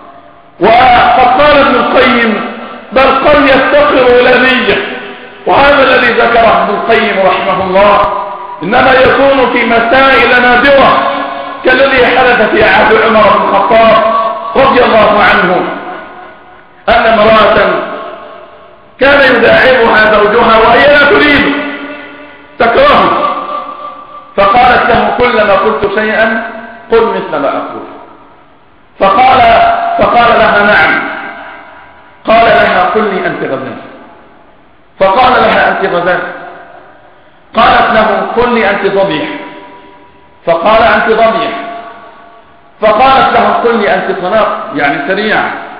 وقد قال ابن القيم: بل قد يفتقر إلى نية. وهذا الذي ذكره ابن القيم رحمه الله إنما يكون في مسائل نادرة، كالذي حدث في عهد عمر بن الخطاب رضي الله عنه، أن امرأة كان يداعبها زوجها وهي لا تريد، تكرهه، فقالت له: كلما قلت شيئا قل مثل ما أقول. فقال لها: نعم. قال لها: قل لي أنت غزال. فقال لها: أنت غزال. قالت له: قل لي أنت ضبيح. فقال: أنت ضبيح. فقالت له: قل لي أنت طلاق، يعني سريع.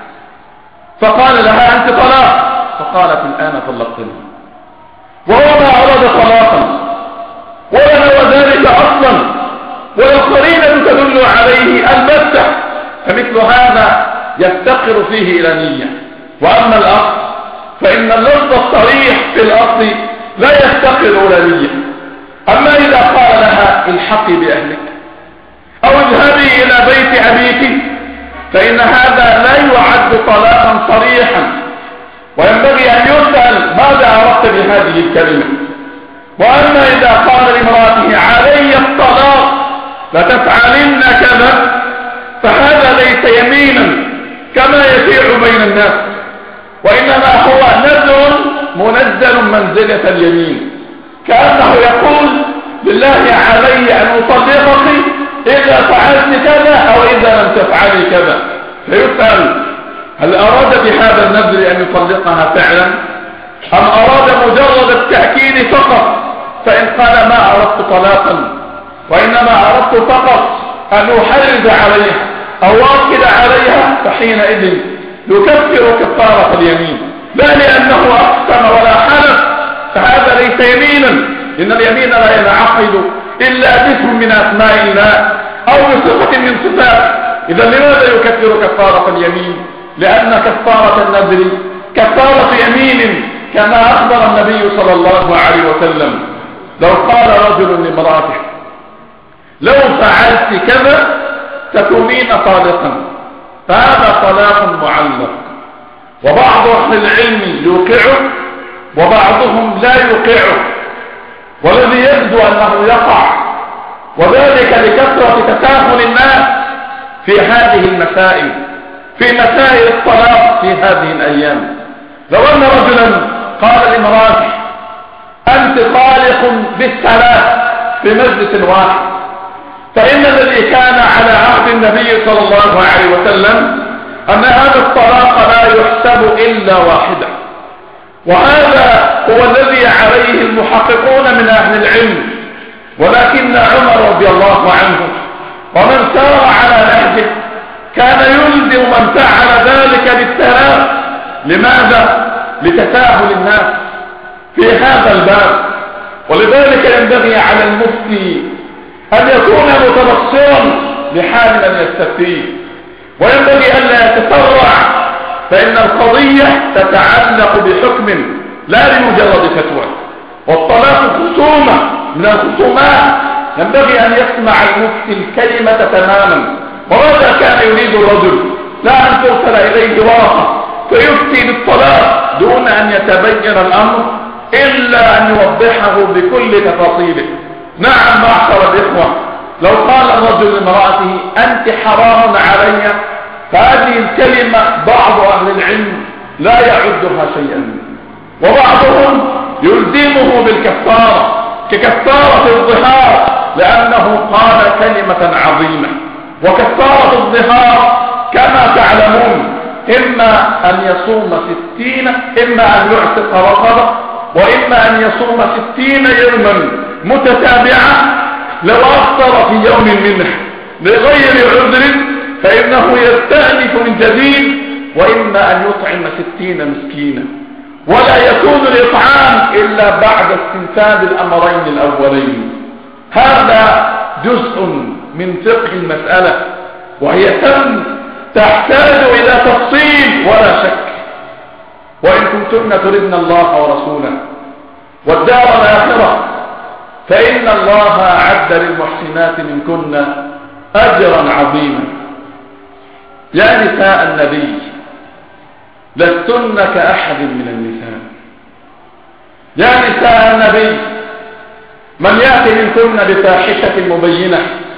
فقال لها: أنت طلاق. فقالت: الآن طلقتني. وهو ما أراد طلاقا ولا هو ذلك أصلا، والقرينة تدل عليه البتة. فمثل هذا يفتقر فيه إلى نية. وأما الأصل فإن اللفظ الصريح في الأصل لا يفتقر إلى نية. أما إذا قال لها: الحقي بأهلك، أو اذهبي إلى بيت أبيك، فإن هذا لا يعد طلاقا صريحا، وينبغي أن يسأل: ماذا أردت بهذه الكلمة؟ وأما إذا قال لامرأته: علي الطلاق لتفعلن كذا، فهذا ليس يمينا كما يشيع بين الناس، وإنما هو نذر منزل منزلة اليمين، كأنه يقول: بالله علي أن أطلقك إذا فعلت كذا أو إذا لم تفعلي كذا. فيسأل: هل أراد بهذا النذر أن يطلقها فعلا، أم أراد مجرد التأكيد فقط؟ فإن قال: ما أردت طلاقا، وإنما أردت فقط أن أحرج عليها أو أؤكد عليها، فحينئذ يكفر كفارة اليمين، لا لأنه أقسم ولا حلف، فهذا ليس يمينا، إن اليمين لا ينعقد إلا باسم من أسماء الله أو بصفة من صفات. إذا لماذا يكفر كفارة اليمين؟ لأن كفارة النذر كفارة يمين، كما أخبر النبي صلى الله عليه وسلم: لو قال رجل لامرأته: لو فعلت كذا تكونين طالقا، فهذا طلاق معلق، وبعض أهل العلم يوقعه وبعضهم لا يوقعه، والذي يبدو أنه يقع، وذلك لكثرة تساهل الناس في هذه المسائل، في مسائل الطلاق في هذه الأيام. لو أن رجلا قال لامرأته أنت طالق بالثلاث في مجلس واحد، فإن الذي كان على عهد النبي صلى الله عليه وسلم أن هذا الطلاق لا يحسب إلا واحدة، وهذا هو الذي عليه المحققون من أهل العلم. ولكن عمر رضي الله عنه ومن سار على نهجه كان يلزم من فعل ذلك بالثلاث. لماذا؟ لتساهل الناس في هذا الباب. ولذلك ينبغي على المفتي أن يكون متبصرا لحال من يستفتيه، وينبغي ألا يتسرع، فإن القضية تتعلق بحكم لا بمجرد فتوى. والطلاق خصومة من الخصومات، ينبغي أن يسمع المفتي الكلمة تماما. وماذا كان يريد الرجل؟ لا أن ترسل إليه ورقة فيفتي بالطلاق دون أن يتبين الأمر إلا أن يوضحه بكل تفاصيله. نعم معشر الإخوة، لو قال الرجل لامرأته أنت حرام علي، فهذه الكلمة بعض أهل العلم لا يعدها شيئا، وبعضهم يلزمه بالكفارة ككفارة الظهار، لأنه قال كلمة عظيمة. وكفارة الظهار كما تعلمون إما أن يصوم 60، إما أن يعتق رقبة، وإما أن يصوم 60 يوما متتابعة. لو أفطر في يوم منه لغير عذر فإنه يستأنف من جديد، وإما أن يطعم 60 مسكينا، ولا يكون الإطعام إلا بعد استنفاذ الأمرين الأولين. هذا جزء من فقه المسألة، وهي تحتاج إلى تفصيل ولا شك. وإن كنتن تردن الله ورسوله والدار الآخرة فإن الله أعد للمحسنات منكن أجرا عظيما. يا نساء النبي لستن كأحد من النساء. يا نساء النبي من يأتي منكن بفاحشة مبينة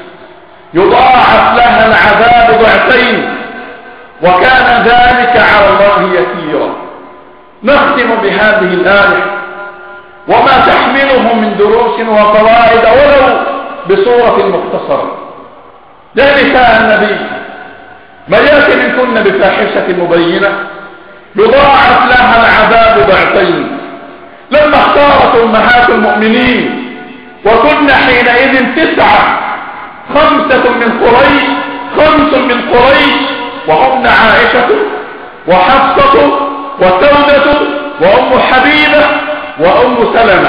يضاعف لها العذاب ضعفين، وكان ذلك على الله يسيرا. نختم بهذه الآية وما تحمله من دروس وفوائد ولو بصورة مختصرة. يا نساء النبي من يأتي منكن بفاحشة مبينة يضاعف لها العذاب ضعفين. لما اختارت أمهات المؤمنين وكن حينئذ 9، 5 من قريش وهن عائشة وحفصة وسودة وأم حبيبة وأم سلمة،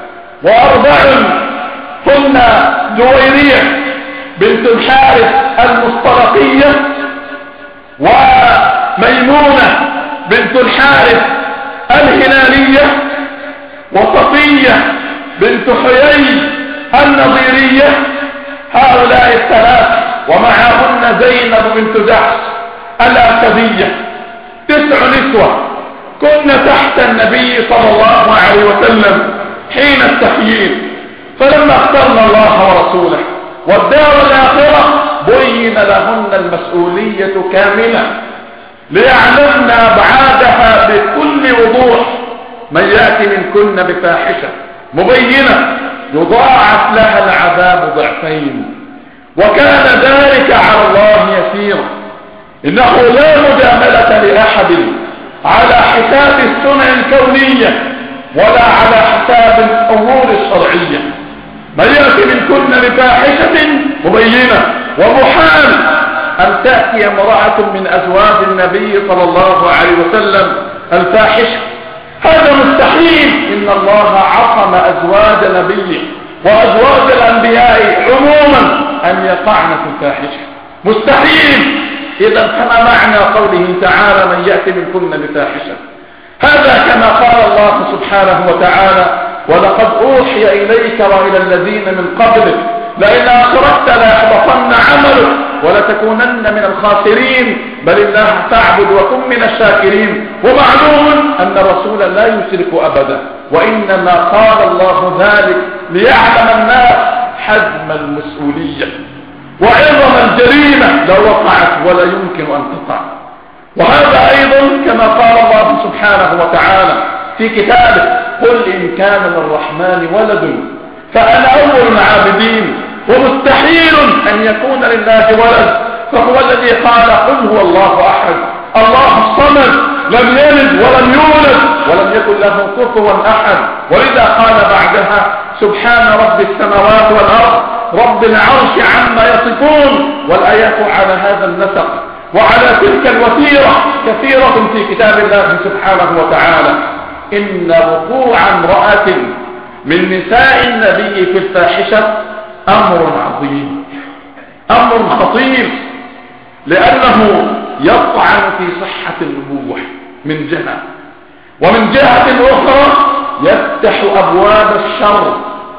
و4 هن جويرية بنت الحارث المصطلقية، وميمونة بنت الحارث الهلالية، وصفية بنت حيي النظيرية. هؤلاء الثلاث ومعهن زينب بنت جحش الأسدية. 9 نسوة كن تحت النبي صلى الله عليه وسلم حين التخيير. فلما اخترنا الله ورسوله والدار الآخرة بين لهن المسؤولية كاملة ليعلمن أبعادها بكل وضوح. من يأتي منكن بفاحشة مبينة يضاعف لها العذاب ضعفين، وكان ذلك على الله يسيرا. إنه لا مجاملة لأحد على حساب السنن الكونية ولا على حساب الأمور الشرعية. من يأتي منكن بفاحشة مبينة، ومحال أن تأتي امرأة من أزواج النبي صلى الله عليه وسلم الفاحشة، هذا مستحيل. إن الله عصم أزواج نبيه وأزواج الأنبياء عموما أن يقعن في الفاحشة، مستحيل. إذا كما معنى قوله تعالى من يأتي منكن بفاحشة، هذا كما قال الله سبحانه وتعالى ولقد أوحي إليك وإلى الذين من قبلك لئن أشركت ليحبطن عملك ولتكونن من الخاسرين، بل الله فاعبد وكن من الشاكرين. ومعلوم أن الرسول لا يشرك أبدا، وإنما قال الله ذلك ليعلم الناس حجم المسؤولية وعظم الجريمة لو وقعت ولا يمكن أن تقع. وهذا أيضا كما قال الله سبحانه وتعالى في كتابه: قل إن كان للرحمن ولد فأنا أول العابدين، ومستحيل أن يكون لله ولد، فهو الذي قال: قل هو الله أحد الله الصمد لم يلد ولم يولد ولم يكن له كفوا أحد. ولذا قال بعدها: سبحان رب السماوات والأرض رب العرش عما يصفون. والآيات على هذا النسق وعلى تلك الوتيرة كثيرة في كتاب الله سبحانه وتعالى. إن وقوع امرأة من نساء النبي في الفاحشة أمر عظيم، أمر خطير، لأنه يطعن في صحة النبوة من جهة، ومن جهة أخرى يفتح أبواب الشر.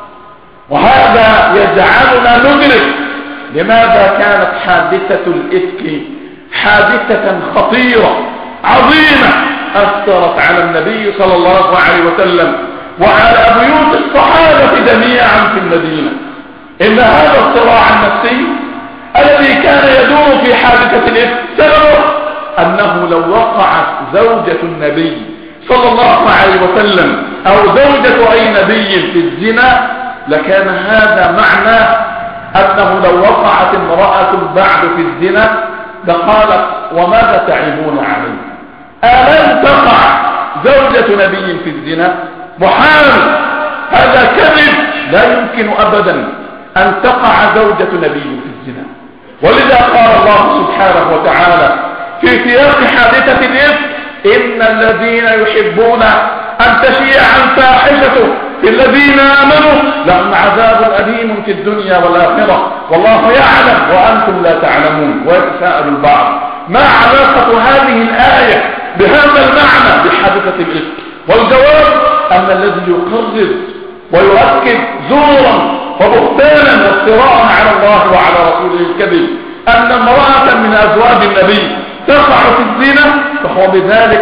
وهذا يجعلنا ندرك لماذا كانت حادثة الإفك حادثة خطيرة عظيمة أثرت على النبي صلى الله عليه وسلم وعلى بيوت الصحابة جميعا في المدينة. إن هذا الصراع النفسي الذي كان يدور في حادثة الإفك سببه أنه لو وقعت زوجة النبي صلى الله عليه وسلم أو زوجة أي نبي في الزنا لكان هذا معنى أنه لو وقعت امرأة بعد في الزنا لقالت: وماذا تعيبون عليه؟ ألم تقع زوجة نبي في الزنا؟ محال، هذا كذب، لا يمكن أبدا أن تقع زوجة نبي في الزنا. ولذا قال الله سبحانه وتعالى في سياق حادثة الإفك: إن الذين يحبون أن تشيع الفاحشة في الذين آمنوا لهم عذاب أليم في الدنيا والآخرة والله يعلم وأنتم لا تعلمون. ويتساءل البعض: ما علاقة هذه الآية بهذا المعنى بحادثة الإفك؟ والجواب أن الذي يقرر ويؤكد زورا وبهتانا وافتراء على الله وعلى رسوله الكذب أن امرأة من أزواج النبي تقع في الزنا فهو بذلك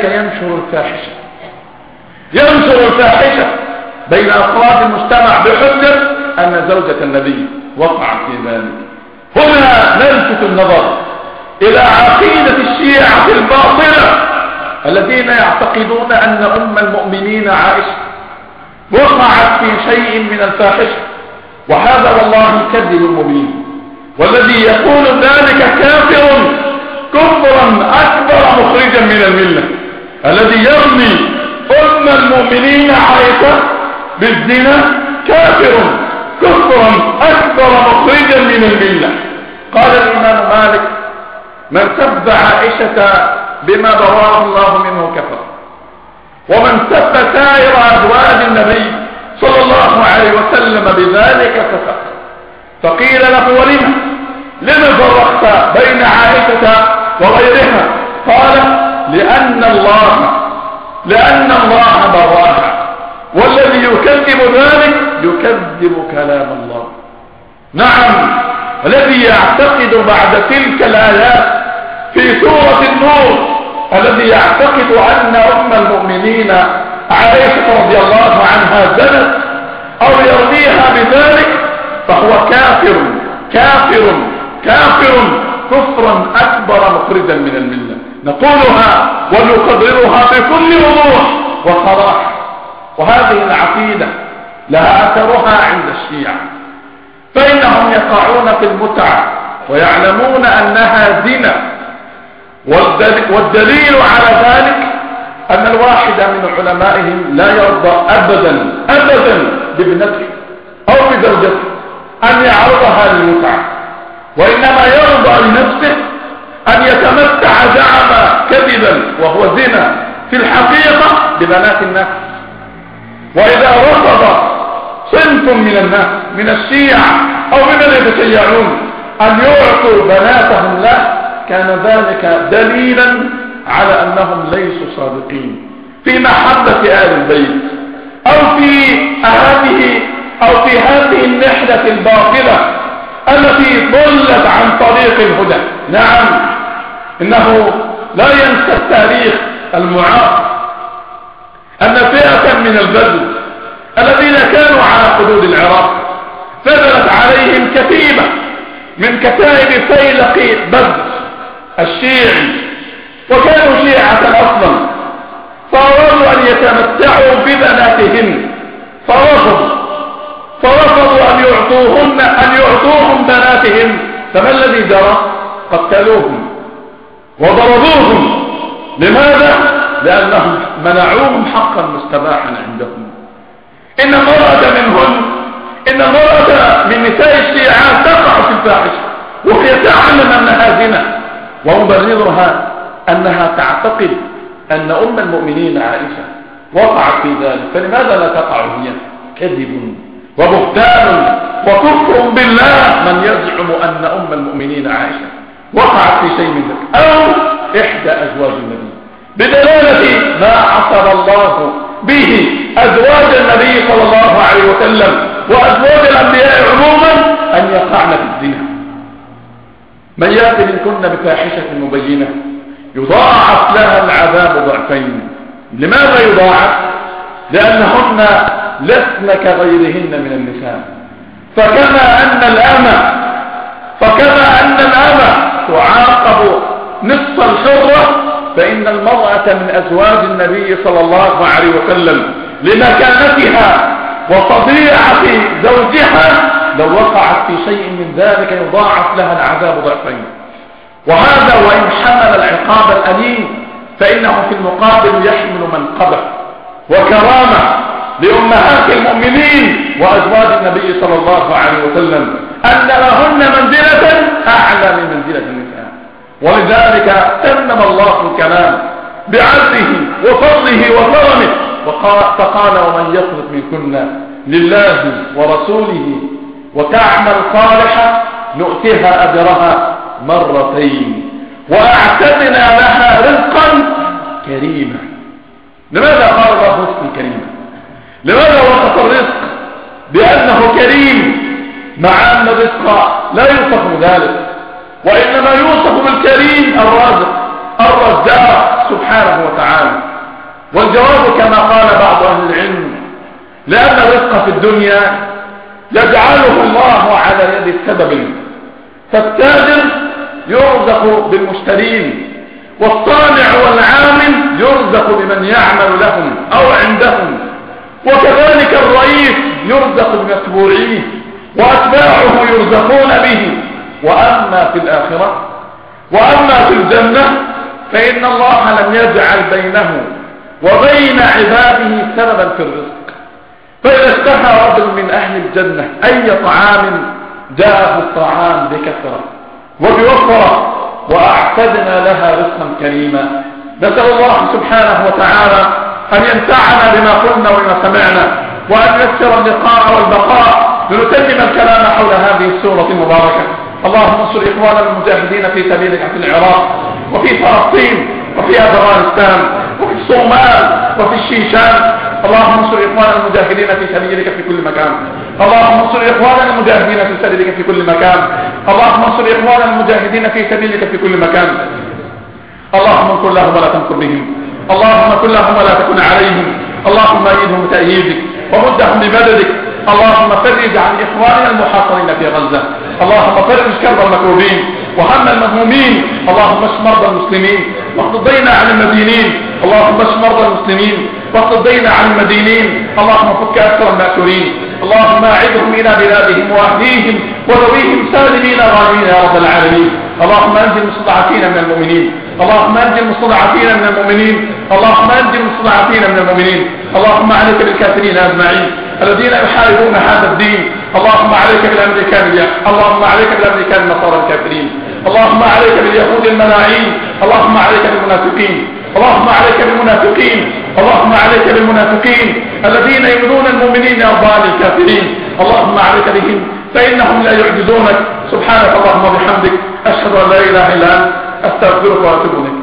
ينشر الفاحشة بين أفراد المجتمع بحجة أن زوجة النبي وقعت في ذلك. هنا نلفت النظر إلى عقيدة الشيعة الباطلة الذين يعتقدون أن أم المؤمنين عائشة وقعت في شيء من الفاحشة، وهذا والله كذب مبين. والذي يقول ذلك كافر كفرا أكبر مخرجا من الملة. الذي يرمي أم المؤمنين عائشة بالزنا كافر كفرا أكبر مخرجا من الملة. قال الإمام مالك: من سب عائشة بما براه الله منه كفر، ومن سب سائر أزواج النبي صلى الله عليه وسلم بذلك كفر. فقيل له: لما فرقت بين عائشة وغيرها؟ قال: لأن الله براها، والذي يكذب ذلك يكذب كلام الله. نعم، الذي يعتقد بعد تلك الآيات في سورة النور، الذي يعتقد أن أم المؤمنين عائشة رضي الله عنها زنت أو يرميها بذلك فهو كافر كفرا أكبر مخرجا من الملة. نقولها ونقررها بكل وضوح وصراحة. وهذه العقيدة لها أثرها عند الشيعة، فإنهم يقعون في المتعة ويعلمون أنها زنا، والدليل على ذلك أن الواحد من علمائهم لا يرضى أبدا بابنته أو بزوجته أن يعرضها للمتعة، وإنما يرضى لنفسه أن يتمتع زعم كذبا وهو زنا في الحقيقة ببنات الناس. وإذا رفض صنف من الناس من الشيعة أو من يتشيعون أن يعطوا بناتهم له كان ذلك دليلا على أنهم ليسوا صادقين في محبة آل البيت أو في هذه النحلة الباطلة التي ضلت عن طريق الهدى. نعم، إنه لا ينسى التاريخ المعاصر أن فئة من البدو الذين كانوا على حدود العراق فضلت عليهم كتيبة من كتائب فيلق بدر الشيعي، وكانوا شيعة أصلا، فأرادوا أن يتمتعوا ببناتهن فرفضوا أن يعطوهم بناتهم. فما الذي جرى؟ قتلوهم وضربوهم. لماذا؟ لأنهم منعوهم حقا مستباحا عندهم. إن المرأة من نساء الشيعة تقع في الفاحشة وهي تعلم أنها زنا، ومبررها أنها تعتقد أن أم المؤمنين عائشة وقعت في ذلك، فلماذا لا تقع هي؟ كذب وبهتان وكفر بالله من يزعم أن أم المؤمنين عائشة وقعت في شيء من ذلك، أو إحدى أزواج النبي، بدلالة ما عصر الله به أزواج النبي صلى الله عليه وسلم وأزواج الأنبياء عموما أن يقعن في الزنا. من يأتي منكن بفاحشة مبينة يضاعف لها العذاب ضعفين. لماذا يضاعف؟ لأنهن لسن كغيرهن من النساء. فكما أن الأمة تعاقب نصف الحرة، فإن المرأة من أزواج النبي صلى الله عليه وسلم لمكانتها وطبيعة زوجها لو وقعت في شيء من ذلك يضاعف لها العذاب ضعفين. وهذا وإن حمل العقاب الأليم فإنه في المقابل يحمل منقبة وكرامة لأمهات المؤمنين وأزواج النبي صلى الله عليه وسلم، أن لهن منزلة أعلى من منزلة النساء. ولذلك تمم الله الكلام بعدله وفضله وكرمه فقال: ومن يقنط منكن لله ورسوله وتعمل صالحا نؤتها أجرها مرتين وأعتدنا لها رزقا كريما. لماذا قال الله رزقا كريما؟ لماذا وصف الرزق بأنه كريم مع أن الرزق لا يوصف ذلك، وإنما يوصف بالكريم الرزاق سبحانه وتعالى؟ والجواب كما قال بعض أهل العلم: لأن الرزق في الدنيا يجعله الله على يد السبب، فالتاجر يرزق بالمشترين، والصانع والعامل يرزق بمن يعمل لهم أو عندهم، وكذلك الرئيس يرزق بمتبوعيه وأتباعه يرزقون به. وأما في الآخرة وأما في الجنة فإن الله لم يجعل بينه وبين عباده سببا في الرزق، فإذا اشتهى رجل من أهل الجنة أي طعام جاءه الطعام بكثرة وبوفرة وأعتدنا لها رزقا كريما. نسأل الله سبحانه وتعالى أن ينفعنا بما قلنا وما سمعنا، وأن يسر اللقاء والبقاء لنتمم الكلام حول هذه السورة المباركة. اللهم انصر إخواننا المجاهدين في سبيلك في العراق وفي فلسطين وفي أفغانستان وفي الصومال وفي الشيشان. اللهم انصر إخواننا المجاهدين في سبيلك في كل مكان. اللهم انصر إخواننا المجاهدين في سبيلك في كل مكان. اللهم انصر إخواننا المجاهدين في سبيلك في كل مكان. اللهم كن لهم ولا تنكر بهم، اللهم كن لهم ولا تكن عليهم، اللهم أيدهم بتأييدك ومدهم بمددك. اللهم فرج عن إخواننا المحاصرين في غزة، اللهم فرج كرب المكروبين وهم المهمومين، اللهم اشف مرضى المسلمين واقض الدين عن المدينين، اللهم اشف مرضى المسلمين واقض الدين عن المدينين، اللهم فك أسر المأسورين، اللهم أعدهم إلى بلادهم وأهليهم وذويهم سالمين غانمين يا رب العالمين. اللهم أنجي المستضعفين من المؤمنين، اللهم أنجي المستضعفين من المؤمنين، اللهم أنجي المستضعفين من المؤمنين. اللهم عليك بالكافرين أجمعين الذين يحاربون هذا الدين. اللهم عليك بالأمريكان، اللهم عليك بالأمريكان النصارى الكافرين، اللهم عليك باليهود الملاعين، اللهم عليك بالمنافقين، اللهم عليك بالمنافقين، اللهم عليك بالمنافقين الذين يؤذون المؤمنين أرضاء الكافرين. اللهم عليك بهم فإنهم لا يعجزونك. سبحانك اللهم وبحمدك، أشهد أن لا إله إلا أنت، أستغفرك وأتوب إليك.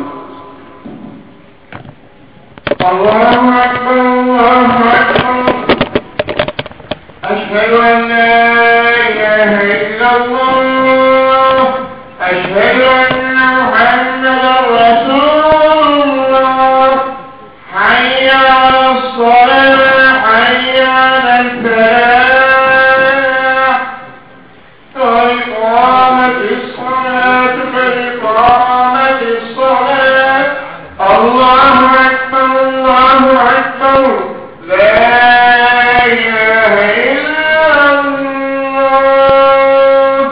الله أكبر الله أكبر، أشهد أن لا إله إلا الله أن محمدا رسول الله حي على الصلاة حي على الفلاح قد قامت الصلاة قد قامت الصلاة الله أكبر الله أكبر لا إله إلا الله.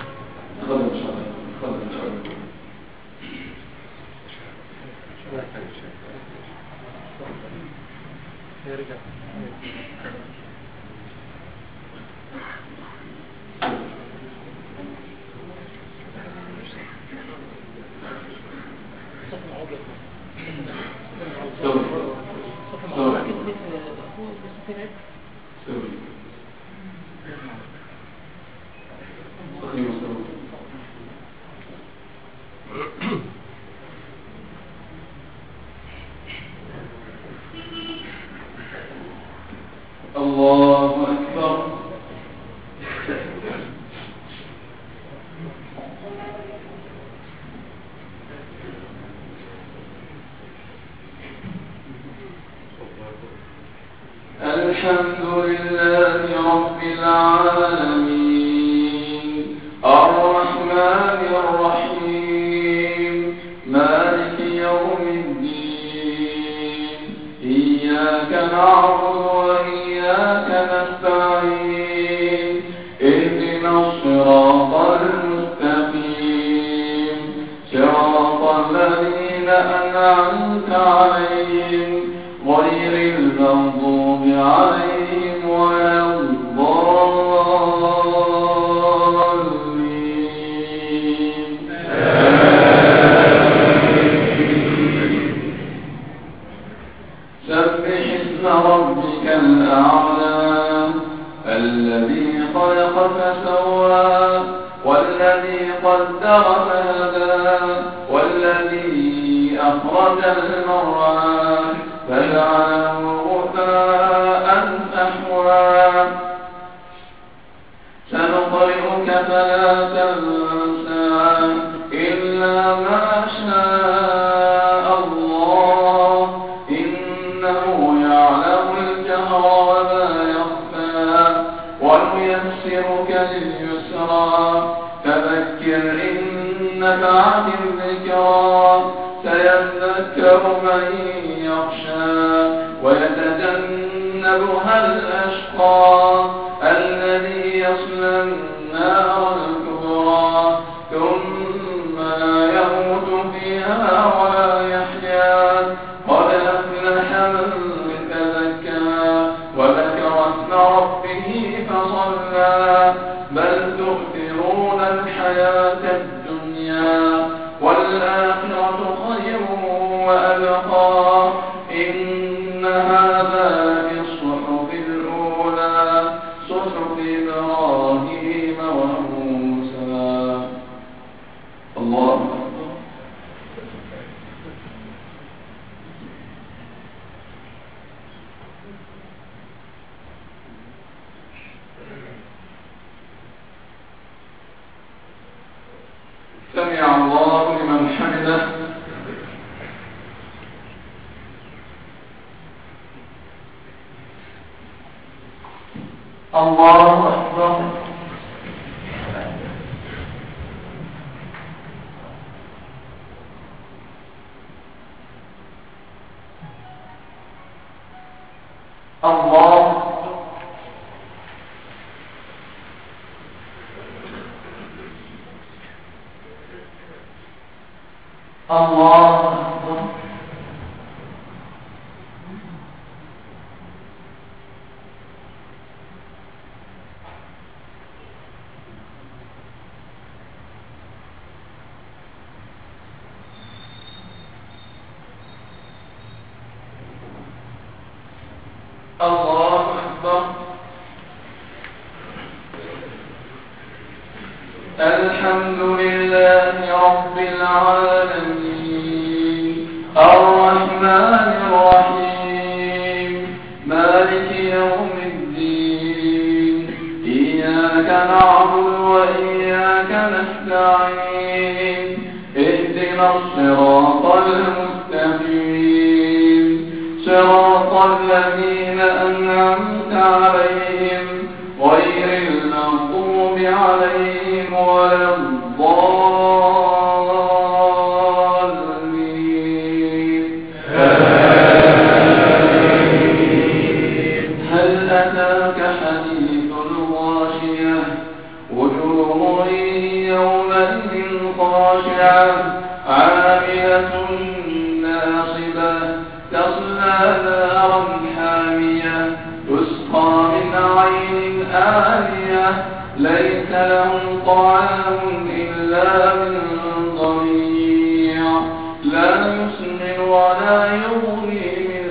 الله أكبر. الحمد لله رب العالمين الرحمن الرحيم مالك يوم الدين إياك نعبد وإياك نستعين اهدنا الصراط المستقيم صراط الذين أنعمت عليهم غير المغضوب عليهم ولا الضالين. سبح اسم ربك الأعلى الذي خلق فسوى والذي قدر فهدى والذي أخرج المرعى فجعله غثاء أحوى سنقرئك فلا تنسى إلا ما شاء الله إنه يعلم الجهر وما يخفى ونيسرك لليسرى فذكر إن نفعت الذكرى سيذكر من يخشى ويتجنبها الأشقى الذي يصلى النار الكبرى ثم لا يموت فيها ولا يحيا قد أفلح من تزكى وذكر اسم ربه فصلى بل تؤثرون الحياة الدنيا والآخرة خير وأبقى إن هذا لفي الصحف الأولى صحف إبراهيم وموسى. الله أكبر. سمع الله لمن حمده. الله أكبر. الله الله أكبر. الله أكبر. الحمد لله رب العالمين الرحمن الرحيم مالك يوم الدين إياك نعبد وإياك نستعين اهدنا الصراط المستقيم صراط الذين أنعمت عليهم غير المغضوب عليهم ولا الضالين. هل أتاك حديث الغاشية وجوه يومئذ خاشعة عاملة ناصبة تصلى نارا حامية تسقى من عين آنية ليس لهم طعام إلا من ضريع لا يسمن ولا يغني من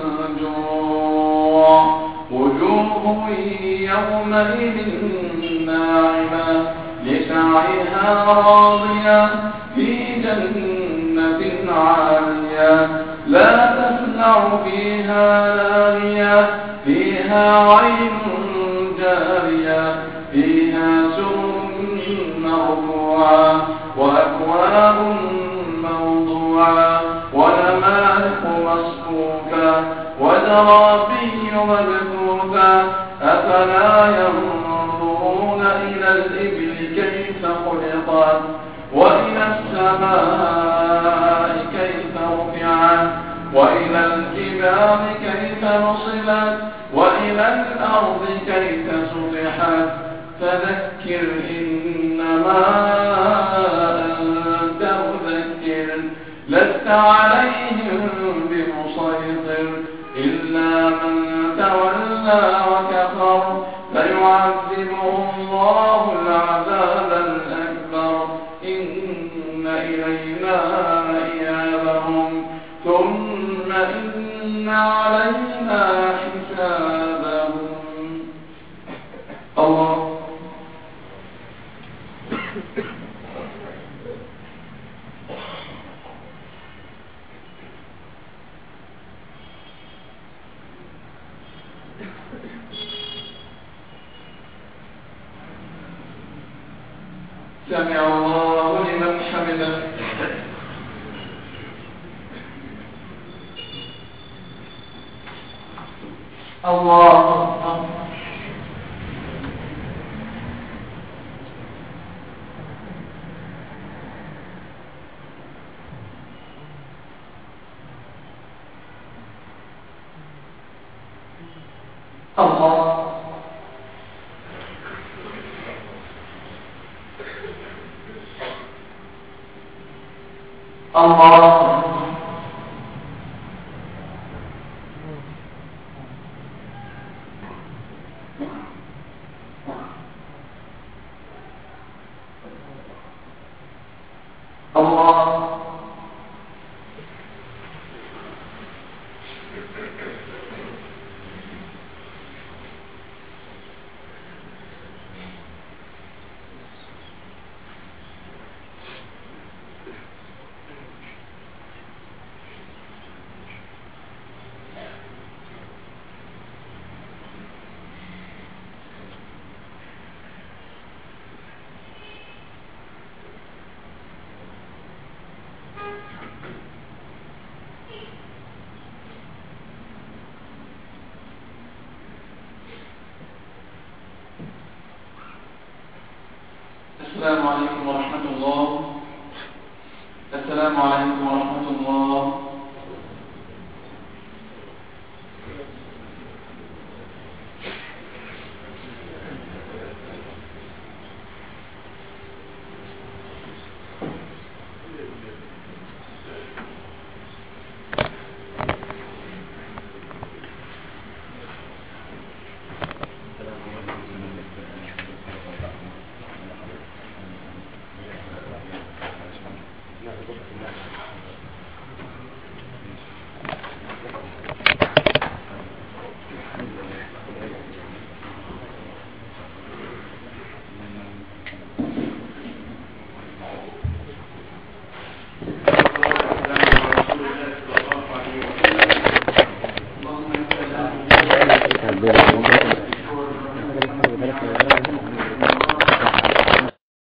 جوع وجوه يومئذ ناعمة لسعيها راضية في جنة عالية لا تسمع فيها لاغية فيها عين جارية فيها سرر مرفوعة وأكواب موضوعة ونمارق مصفوفة وزرابي مبثوثة أفلا ينظرون إلى الإبل كيف خلقت وإلى السماء كيف رفعت وإلى الجبال كيف نصبت وإلى الأرض كيف سطحت فذكر إنما أنت مذكر لست عليهم بمسيطر إلا من تولى وكفر فيعذبه الله العذاب الأكبر إن إلينا إيابهم ثم إن علينا حسابهم. الله سمع الله لمن حمده. الله أكبر. الله الله الله السلام عليكم ورحمة الله. السلام عليكم ورحمة الله